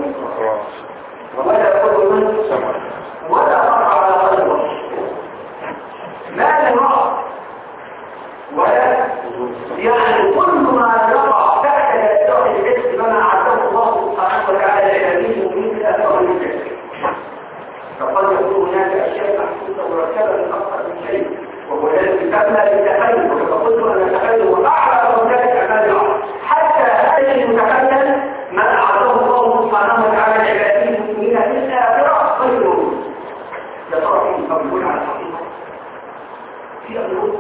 Speaker 2: ولا قلب ولا خطر على قلب ما يرى ولا يعني كل ما يقع تحت يدعو الاسم بما أعطاه الله سبحانه وتعالى لعباده من الأثر والمثال. فقد يكون هناك أشياء محسوسة مركبة من أكثر من شيء وهو الذي تسمى بالتخيل. وكما قلت أن التخيل هو أعلى درجات أعمال العقل حتى هذا المتخيل ما أعطاه الله سبحانه وتعالى لعباده المسلمين في الآخرة غير موجود. يا ترى في قبول على الحقيقة في أمور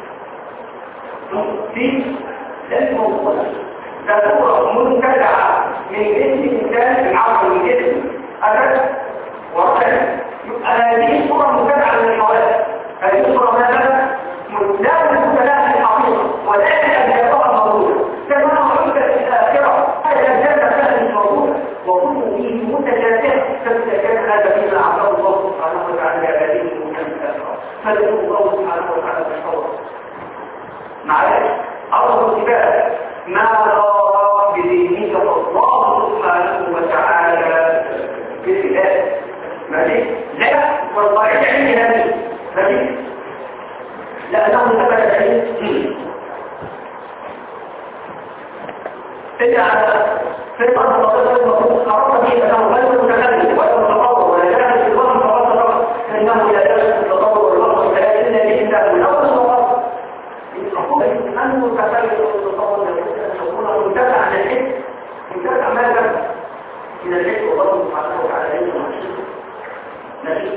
Speaker 2: في لا موجود ضرورة منتزعة من جسم الإنسان في العقل من جسم أبدا ورحل. يبقى هذه الصورة متابعة للحوادث. هذه الصورة ماذا؟ لا تكون لها في الحقيقة ولكن أجزاءها موجودة كما عرفت في الآخرة. هذا الأجزاء كانت موجودة وكل فيه متجازئة فإذا كان هذا فيما أعطاه الله سبحانه وتعالى لعباده من الآخرة فليكون الله سبحانه وتعالى بالحوار معلش أرض الكتاب ما ضار بدينك فالله سبحانه وتعالى بالكتاب ماشي لا والقاعدة عندي هذه ماشي لأنه ثبت العلم إذا فطرة التطور المفروض أردت به أنه غير متكلم ولا متطور ولا جاهز في الوهم فقط فإنه لا يجوز التطور والوهم فلا إلا بإنسان من أول مرة يقول أنه متكلم والتطور يمكن أن يكون منتزع عن الحس منتزع ماذا؟ من الحس والله سبحانه وتعالى علم ماشي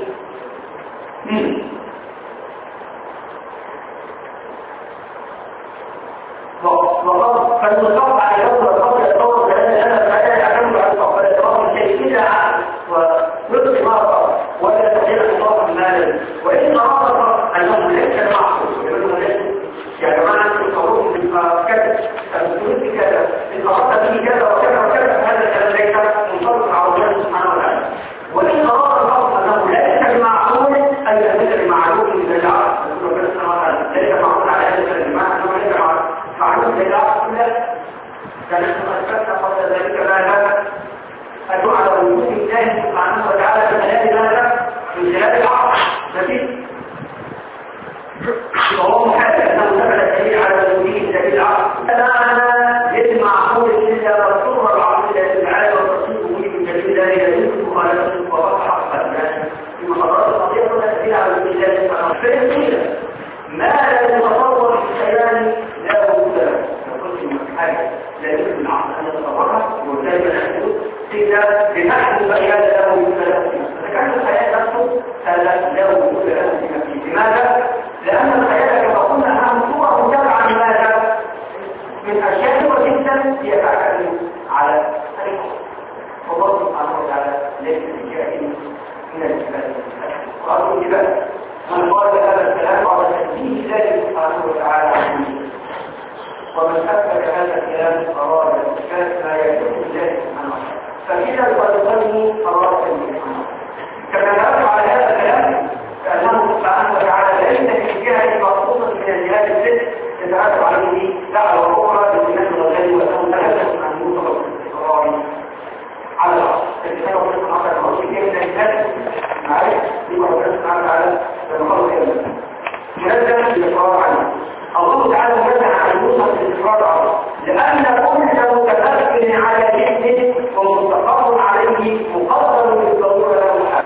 Speaker 2: وقد فالمصطفى على يوم الفضل يتطور لأن أنا فعلا أعلم على الفضل يتطور شيء كده كانت مؤسسة قبل ذلك ماذا؟ أدعو على وجود الله سبحانه وتعالى في خلال ماذا؟ من خلال العقل نتيجة وهو محدد أنه ثبت الدليل على وجوده دليل العقل فمعنى يجمع قول إلا مذكور العقل إلى العالم وتصديقه من دليل لا يجوز مخالفته فقط حقا في محاضرات القضية كلها تدل على وجود الله سبحانه فإن ما لا يتصور في الخيال لا وجود له حاجة لا يمكن العقل أن يتصورها وبالتالي نحن قيل بنحن بيان له وجود له فكان الخيال نفسه هذا لا وجود له في نفسه لماذا؟ لأن الخيال كما قلنا أنه صورة متابعة لماذا؟ من أشياء جدا يتعكس على الحكم والله سبحانه وتعالى ليس بشيء من الجبال قالوا الجبال من قال هذا الكلام على تنزيه الله سبحانه وتعالى عنه ومن أثبت هذا الكلام أراد الإثبات ما يجوز الله سبحانه فكذا الخالقين أراد سبحانه كما نرد على هذا الكلام فأنه سبحانه وتعالى ليس في جهة مخصوصة من الجهات الست تترتب عليه دعوة أخرى بالإيمان والغيب وأنه لا يجوز أن يوصف الاستقرار على الأرض فالإنسان وصف على الأرض كيف من الناس معرفة لما ربنا سبحانه وتعالى فنخلص إلى منزل الإقرار عنه الله تعالى منزل عن يوصف الاستقرار على الأرض لأن كل متمكن على جسمه ومستقر عليه مقدر بالضرورة له حاجة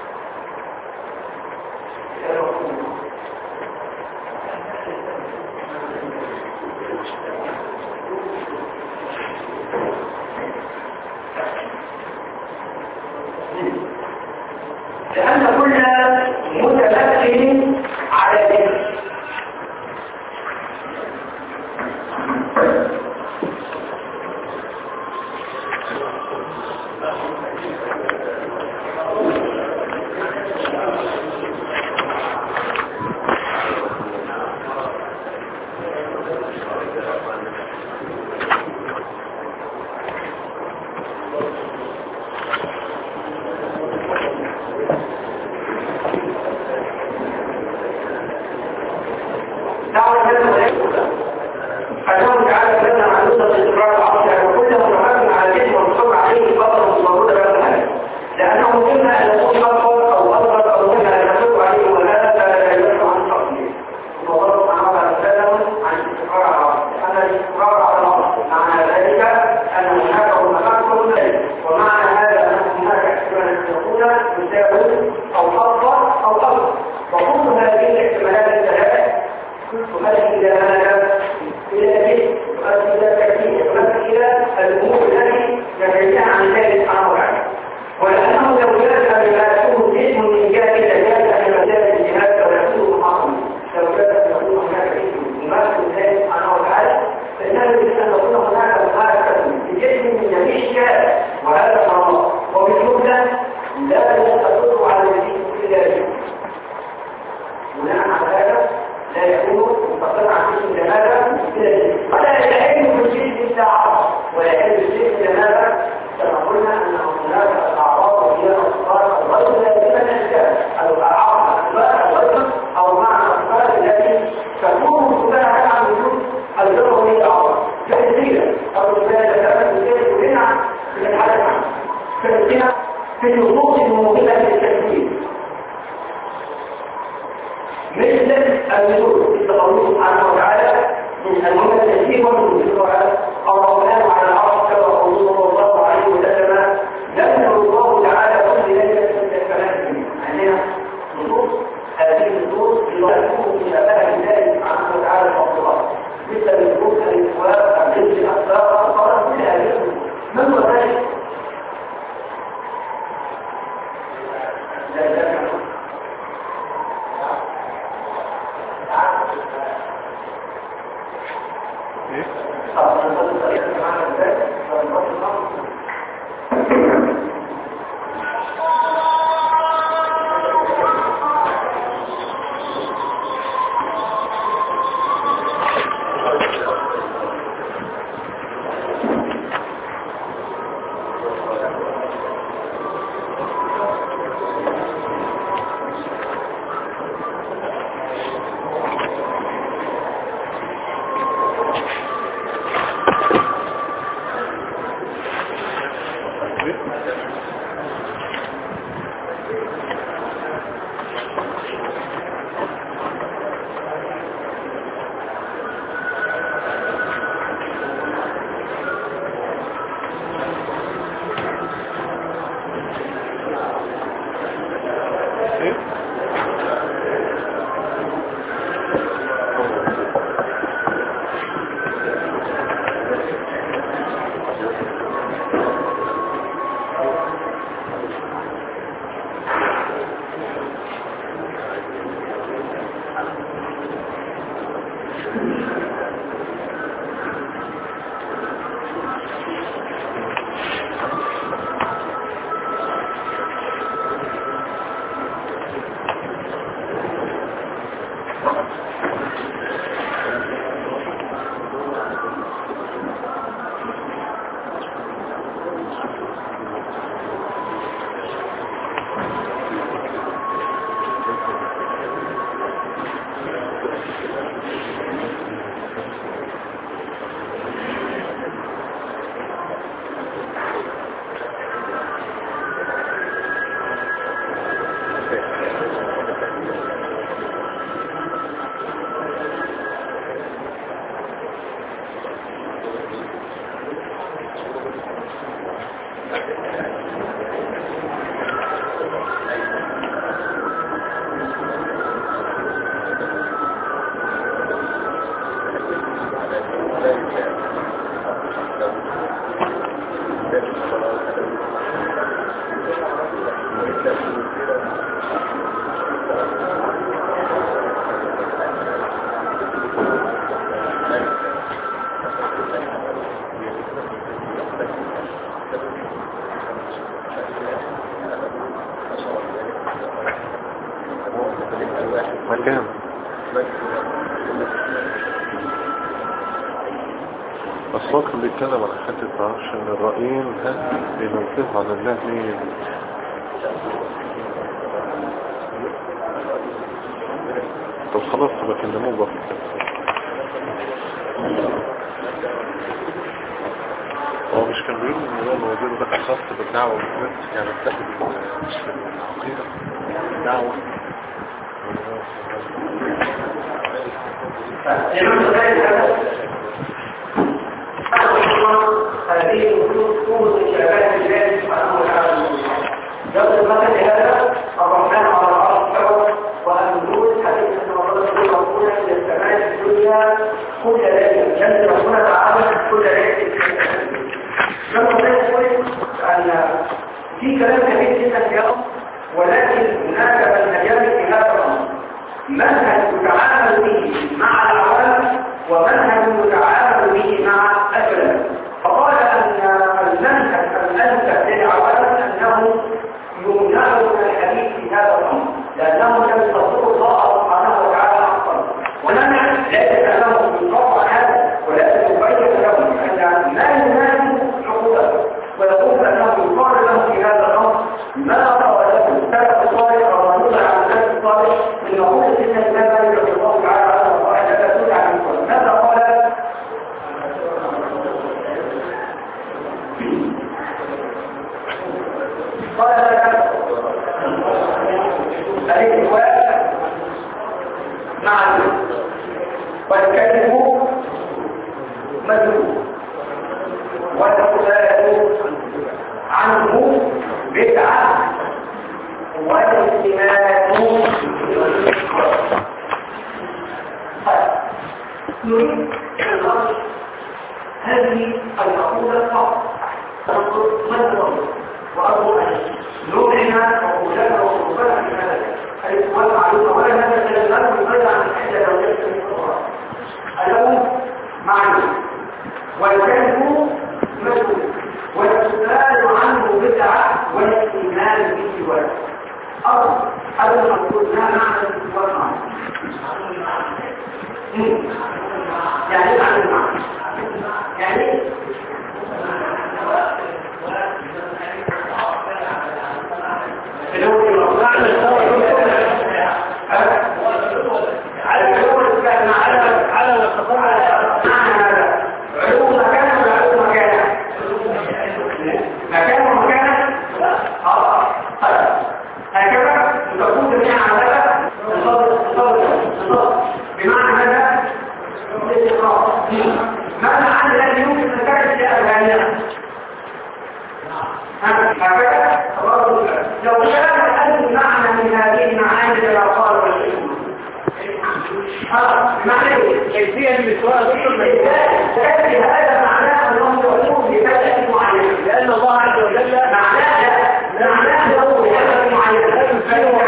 Speaker 2: لأن كل متمكن على ذلك في النصوص الموجودة في التكوين مثل النصوص في قوله سبحانه وتعالى من المهم التشريع والنصوص الرحمن على العرش كما قوله صلى الله عليه وسلم يذكر الله تعالى كل ليلة من الكمال عندنا نصوص هذه النصوص يذكر في أباء الله سبحانه وتعالى المفضلات مثل النصوص الإخوان مثل الأخلاق القرآن كل هذه النصوص من هو ذلك
Speaker 1: مكان بس هو كان بيتكلم على حتة معرفش ان الرأيين بينزلوا على الله مين. طب خلاص بكلموه بقى هو مش كان بيقول ان هو الوزير ده خاص بالدعوة والنت يعني بتاخد مش في العقيدة الدعوة
Speaker 2: هذه النصوص إجابات الله سبحانه وتعالى يصل مثل هذا الرحمن على العرش استوى والنزول حديث أن الله يقول إلى السماء الدنيا كل ليلة جل ربنا تعالى كل ليلة. لما نقول أن في كلام كثير جدا في الأمر ولكن هناك منهجان في هذا الأمر منهج يتعامل به مع العوام ومنهج يتعامل به مع الكلام. فقال أن المنهج الأنسب للعوام أنه يمنع من الحديث في هذا الأمر لأنهم لم يصدقوا الله سبحانه وتعالى حقا ونمع لا يتكلموا بالقطع هذا ولكن يبين لهم أن ما يناسب حقوقه ويقول أنه يقال له في هذا الأمر ما قال له السلف الصالح أو رجل عن السلف الصالح من نقول إن الإسلام يرضي الله تعالى على الله لا تسود عن الكل. ماذا قال؟ قال الإخوان مع والكذب مذموم والخلاف عنه بدعة والاستماع نريد الغرش هذه المقولة فقط تنظر مذموم وأرجو أن نوعنا وقولنا وقولنا في هذا الإخوان معلومة ولا هذا الكلام يبدأ عن الحاجة لو يجب الأخرى الأول معنى والكذب مذموم والسؤال عنه بدعة والاستئمان به وجه أرض هذا المقول لا معنى والمعنى يعني معنى المعنى يعني لو كان أي معنى من هذه المعاني لا قال معنى كيفية المسواء تأتي هذا معناه أنه يقول بفتح معينة لأن الله عز وجل معناه له بفتح معينة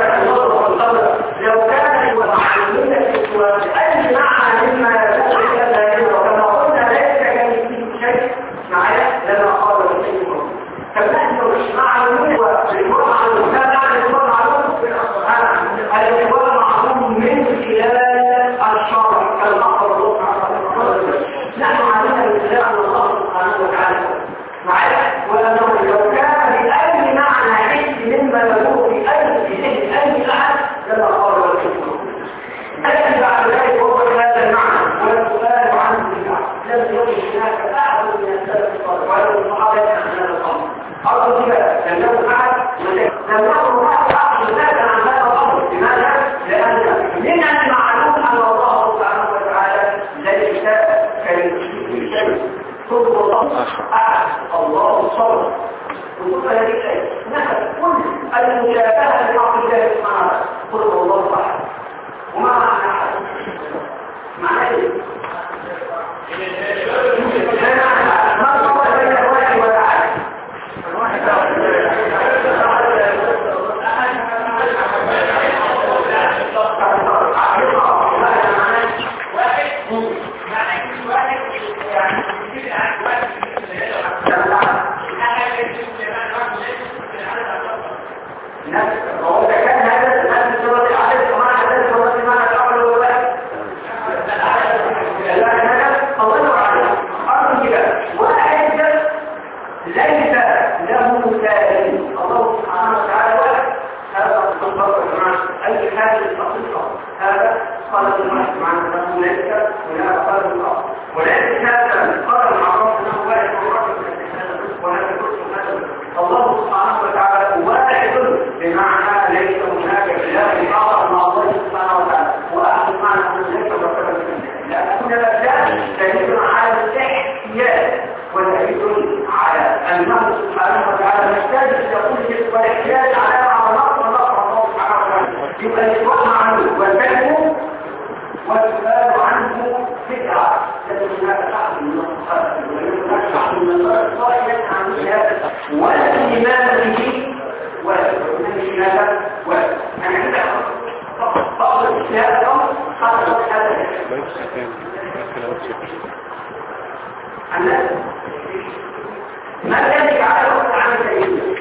Speaker 2: لو كان معلومين أي معنى مما يفتح هذا وكما قلنا ليس كمثله شيء معايا لما قال الشيء فنحن معلومين والإخوان معلوم لا معنى الإخوان معلوم في الأصحاب الإخوان معلوم من خلال الشرع كالمقر نحن عندنا الإسلام الله سبحانه وتعالى معايا وأنه لو كان بأي معنى حس مما يقول في أي أحد لما قال الإخوان أجل بعد ذلك هو هذا المعنى والسؤال عنه بالله لم يكن هناك أحد من السلف الصالح ولا الصحابة عن هذا الأمر أرض كده لم يكن أحد عقل ذات عن هذا الأمر لماذا؟ لأن من المعلوم أن الله سبحانه وتعالى ليس كالشيء كل الله أحد الله الصبر وكل هذه الآية نحن كل المشابهة لعقل الله سبحانه كل الله أحد وما معنى أحد معنى إيه؟ ما هو بين الواحد والأحد المجلس يقول والاحتياج على نقص الله سبحانه وتعالى يبقى الإسواء عنه والكلم والسؤال عنه بدعة لكن هناك شخص من الصحابة وهناك شخص من الصحابة عن هذا والإيمان به والإيمان هذا يعني كده بعض الاجتهاد خاصة هذا ما ذلك على وقت عن سبيل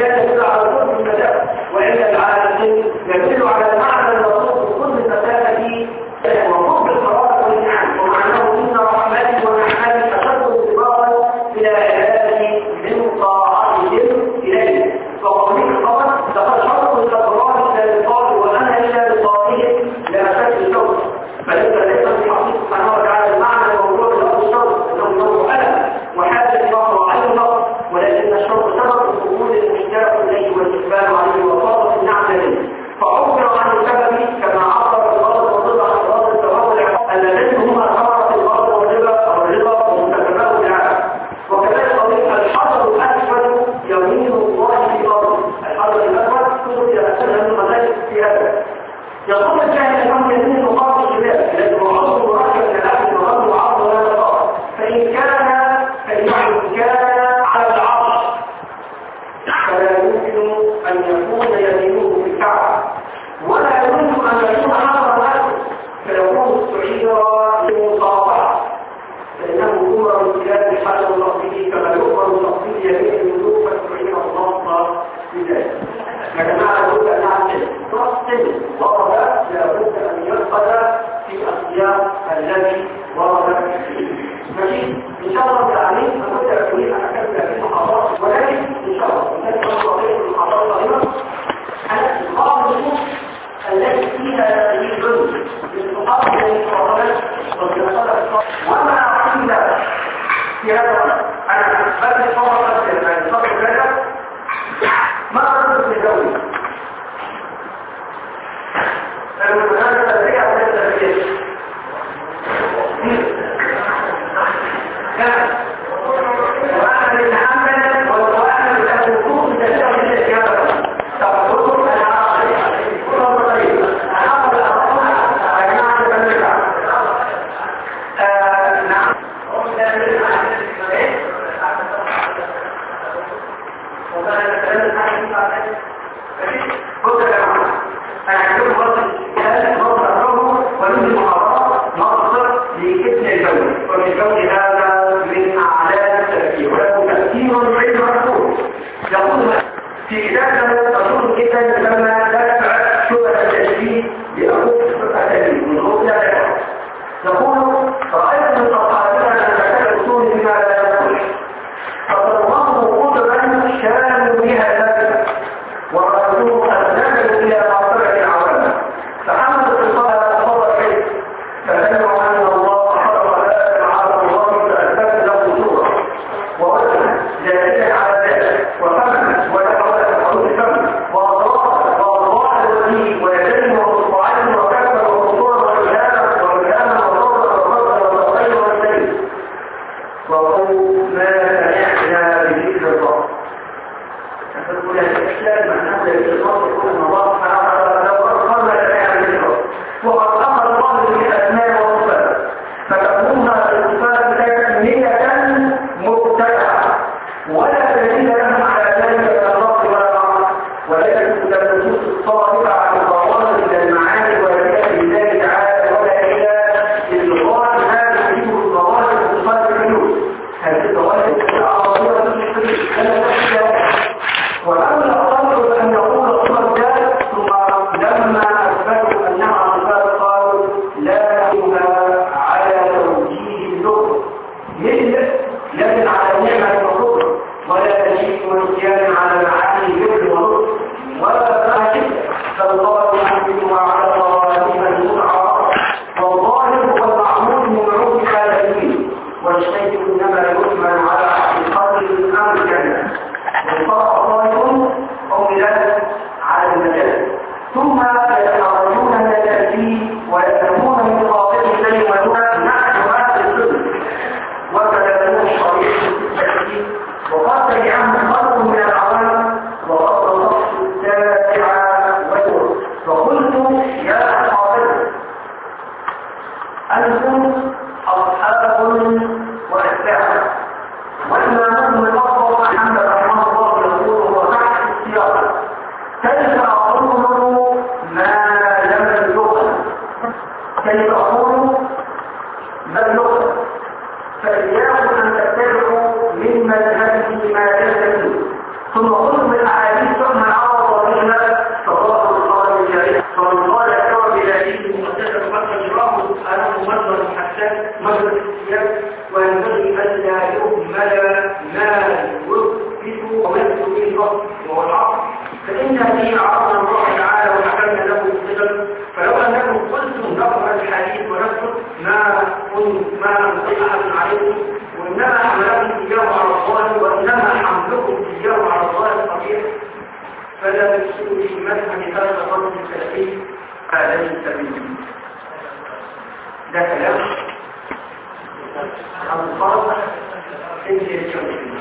Speaker 2: لا يدل على كل المسافة، وإلا العالم يدل على المعنى المطلوب كل مسافة وقرب القرار والنعم، ومعناه إن رحمتي ونعمتي أشد انتظارا إلى عبادي من طاعتهم إليه. فقوله الخبر لقد شرط الأبرار إلى لقائه وأنا إلى لقائهم لأشد الشوق، فليس في حقيقة سبحانه وتعالى المعنى الموضوع له الشوق أنه يوم ألم وحاجة البحر على البحر، ولكن الشوق سبب الخروج المشتاق إليه والإقبال عليه وفاضة النعم إليه، فعبر عن السبب كما عبر الغضب والرضا عن غضب الثواب والعقاب اللذين هما ثمرة الغضب والرضا ومستقبله العالم. وكذلك قضية الحجر الأسود يمين الله في الأرض، الحجر الأسود تؤتي أسفل المساجد في هذا. يقول الجاهل أنه يمين مقام الشباب الذي هو عضو مركب من الأكل وغضب وعضو لا يقار، فإن كان على العرش فلا يمكن أن يكون يمينه في الكعبة، ولا يمكن أن يكون حجر الأسود فيكون استعير للمصافحة، فإنه أمر بخلاف حجر الأرضي كما يؤمر تفصيل يمين الملوك فاستعير الله بذلك. يا جماعة لابد أن نعمل نفصل ورد لابد أن يفقد في السياق الذي ورد فيه. ماشي؟ إن شاء الله تعالى أنا أريد أن أكمل في المحاضرات، ولكن إن شاء الله نستطيع المحاضرات القادمة أن بعض النصوص التي فيها دليل للصحابة والمعتمد والدراسات وما قيل في هذا أنا بدي فقط الفصل الثالث ما أردت للدولة المناسبة الذي أردت للدولة وأنا للحمد والوأنا للأبوكم بتشغل الإجابة تقول أنا كل طريق أنا أقول أنا جماعة بنرجع نعم في كتاب تقول جدا لما دفع شبهة التشبيه لأقول التشبيه من غير لا يقول رأيت من صفحاتنا أن تتكلم الأصول بما لا يقول فالله قدرا شانوا بها ذلك ورأيوه أذنبوا إلى مرتبة العوامة فحمد الصلاة الصلاة كيف فسمعوا أن الله حرم ذلك على الله فأثبت له صورة ووجه ذلك على ذلك وفهمت وتحولت حدود الفهم وأضاء الوجيه ويدين وأصبعين وكفر وخطوة وإلهام وإلهام وصدر وصدر وصدر والسيد وقل ما سمعنا بذكر الله فتقول هذه الأشياء معناه بذكر الله يقول أن الله سبحانه لو أرخصنا لنا بذكر الله وقد أخذ الله من الأسماء والصفات فتكونها الصفات تكملة مبتدعة ولا دليل لهم على ذلك من النص ولا العقل ولكن النصوص الصادقة عن الضوابط إلى المعاني وليس لله تعالى ولا إلى الغاية هذه الضوابط والصفات الحدود هذه الضوابط العربية وأما الأصل أن يقول صفة ذات ثم لما أثبتوا أنها صفات قالوا لا نحملها على توجيه اللغة لكن على النعمة والقدرة ولا تشيك وانسيان على معاني الذكر واللطف ولا تشيك فالله يحملها على مراتب المتعة والظاهر هو المعمول من معروف العالمين والشيء إنما يحمل على حقيقة الأمر كذا والفرق ظاهر أو ميلاد على المجال ثم يتخرجون من التأثير ويفهمون من خاطئ إليه ودون نحن هذا الصدق وكذلك الشريح التأثير وقد تبعهم خلق من العوام وقد نصف التابع والورد الحقيقة وهو العقل، فإن فيه عرضنا الله تعالى وحكمنا له بالصدق، فلو أنكم قلتم لفظ الحديث ونفسه ما أنطق أحد عليكم، وإنما حملكم إياه على الله، وإنما حملكم إياه على الله الصحيح، فلا تفسدوا في مذهب هذا الرجل السلفي هذه السبيل. ده كلام عن الفرق في الجمهورية.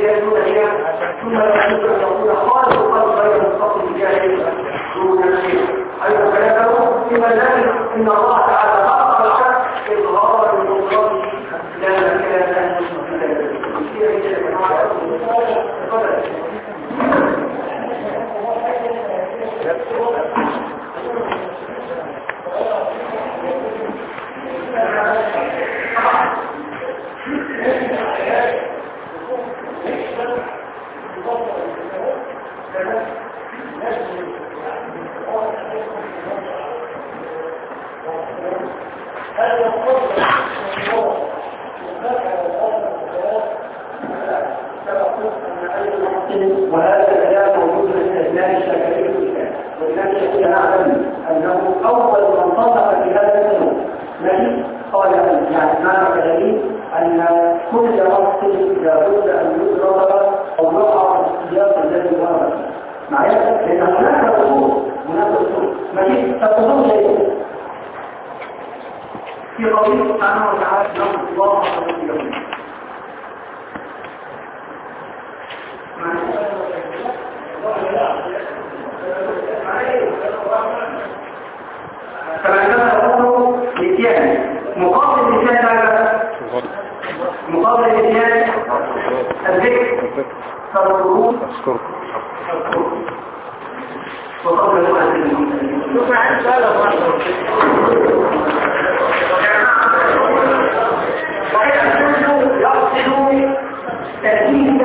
Speaker 2: يكون هي ثم لا يمكن ان يكون خالص قلب غير منفصل بجاه دون الشيء ايضا كلامه في مجال ان الله تعالى خلق العبد اظهارا لقدرته لا مكان وهذا الكلام موجود في الإسلام الشافعي والإمام الشافعي نعلم أنه أول من صنف في هذا السنة ماشي قال يعني معنى كلامي أن كل نص لابد أن يدرس أو يقع في السياق الذي ورد معايا لأن هناك أصول ماشي فالأصول شيء في قوله سبحانه وتعالى نص الله عليه كما كان يقول للتيان مقابل الاتيان ماذا؟ مقابل الاتيان الذكر فالقرون وقبل المؤذن شوف عن سؤال يقصد تأكيد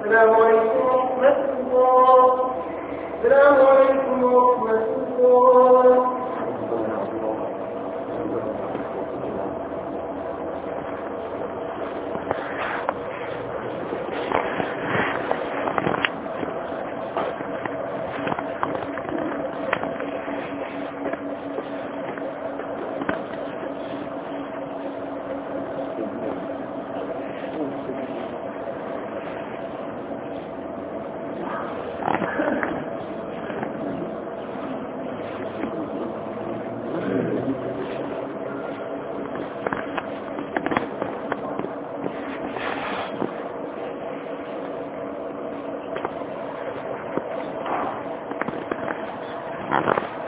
Speaker 3: السلام عليكم ورحمة الله. السلام عليكم ورحمة الله.
Speaker 4: Thank you.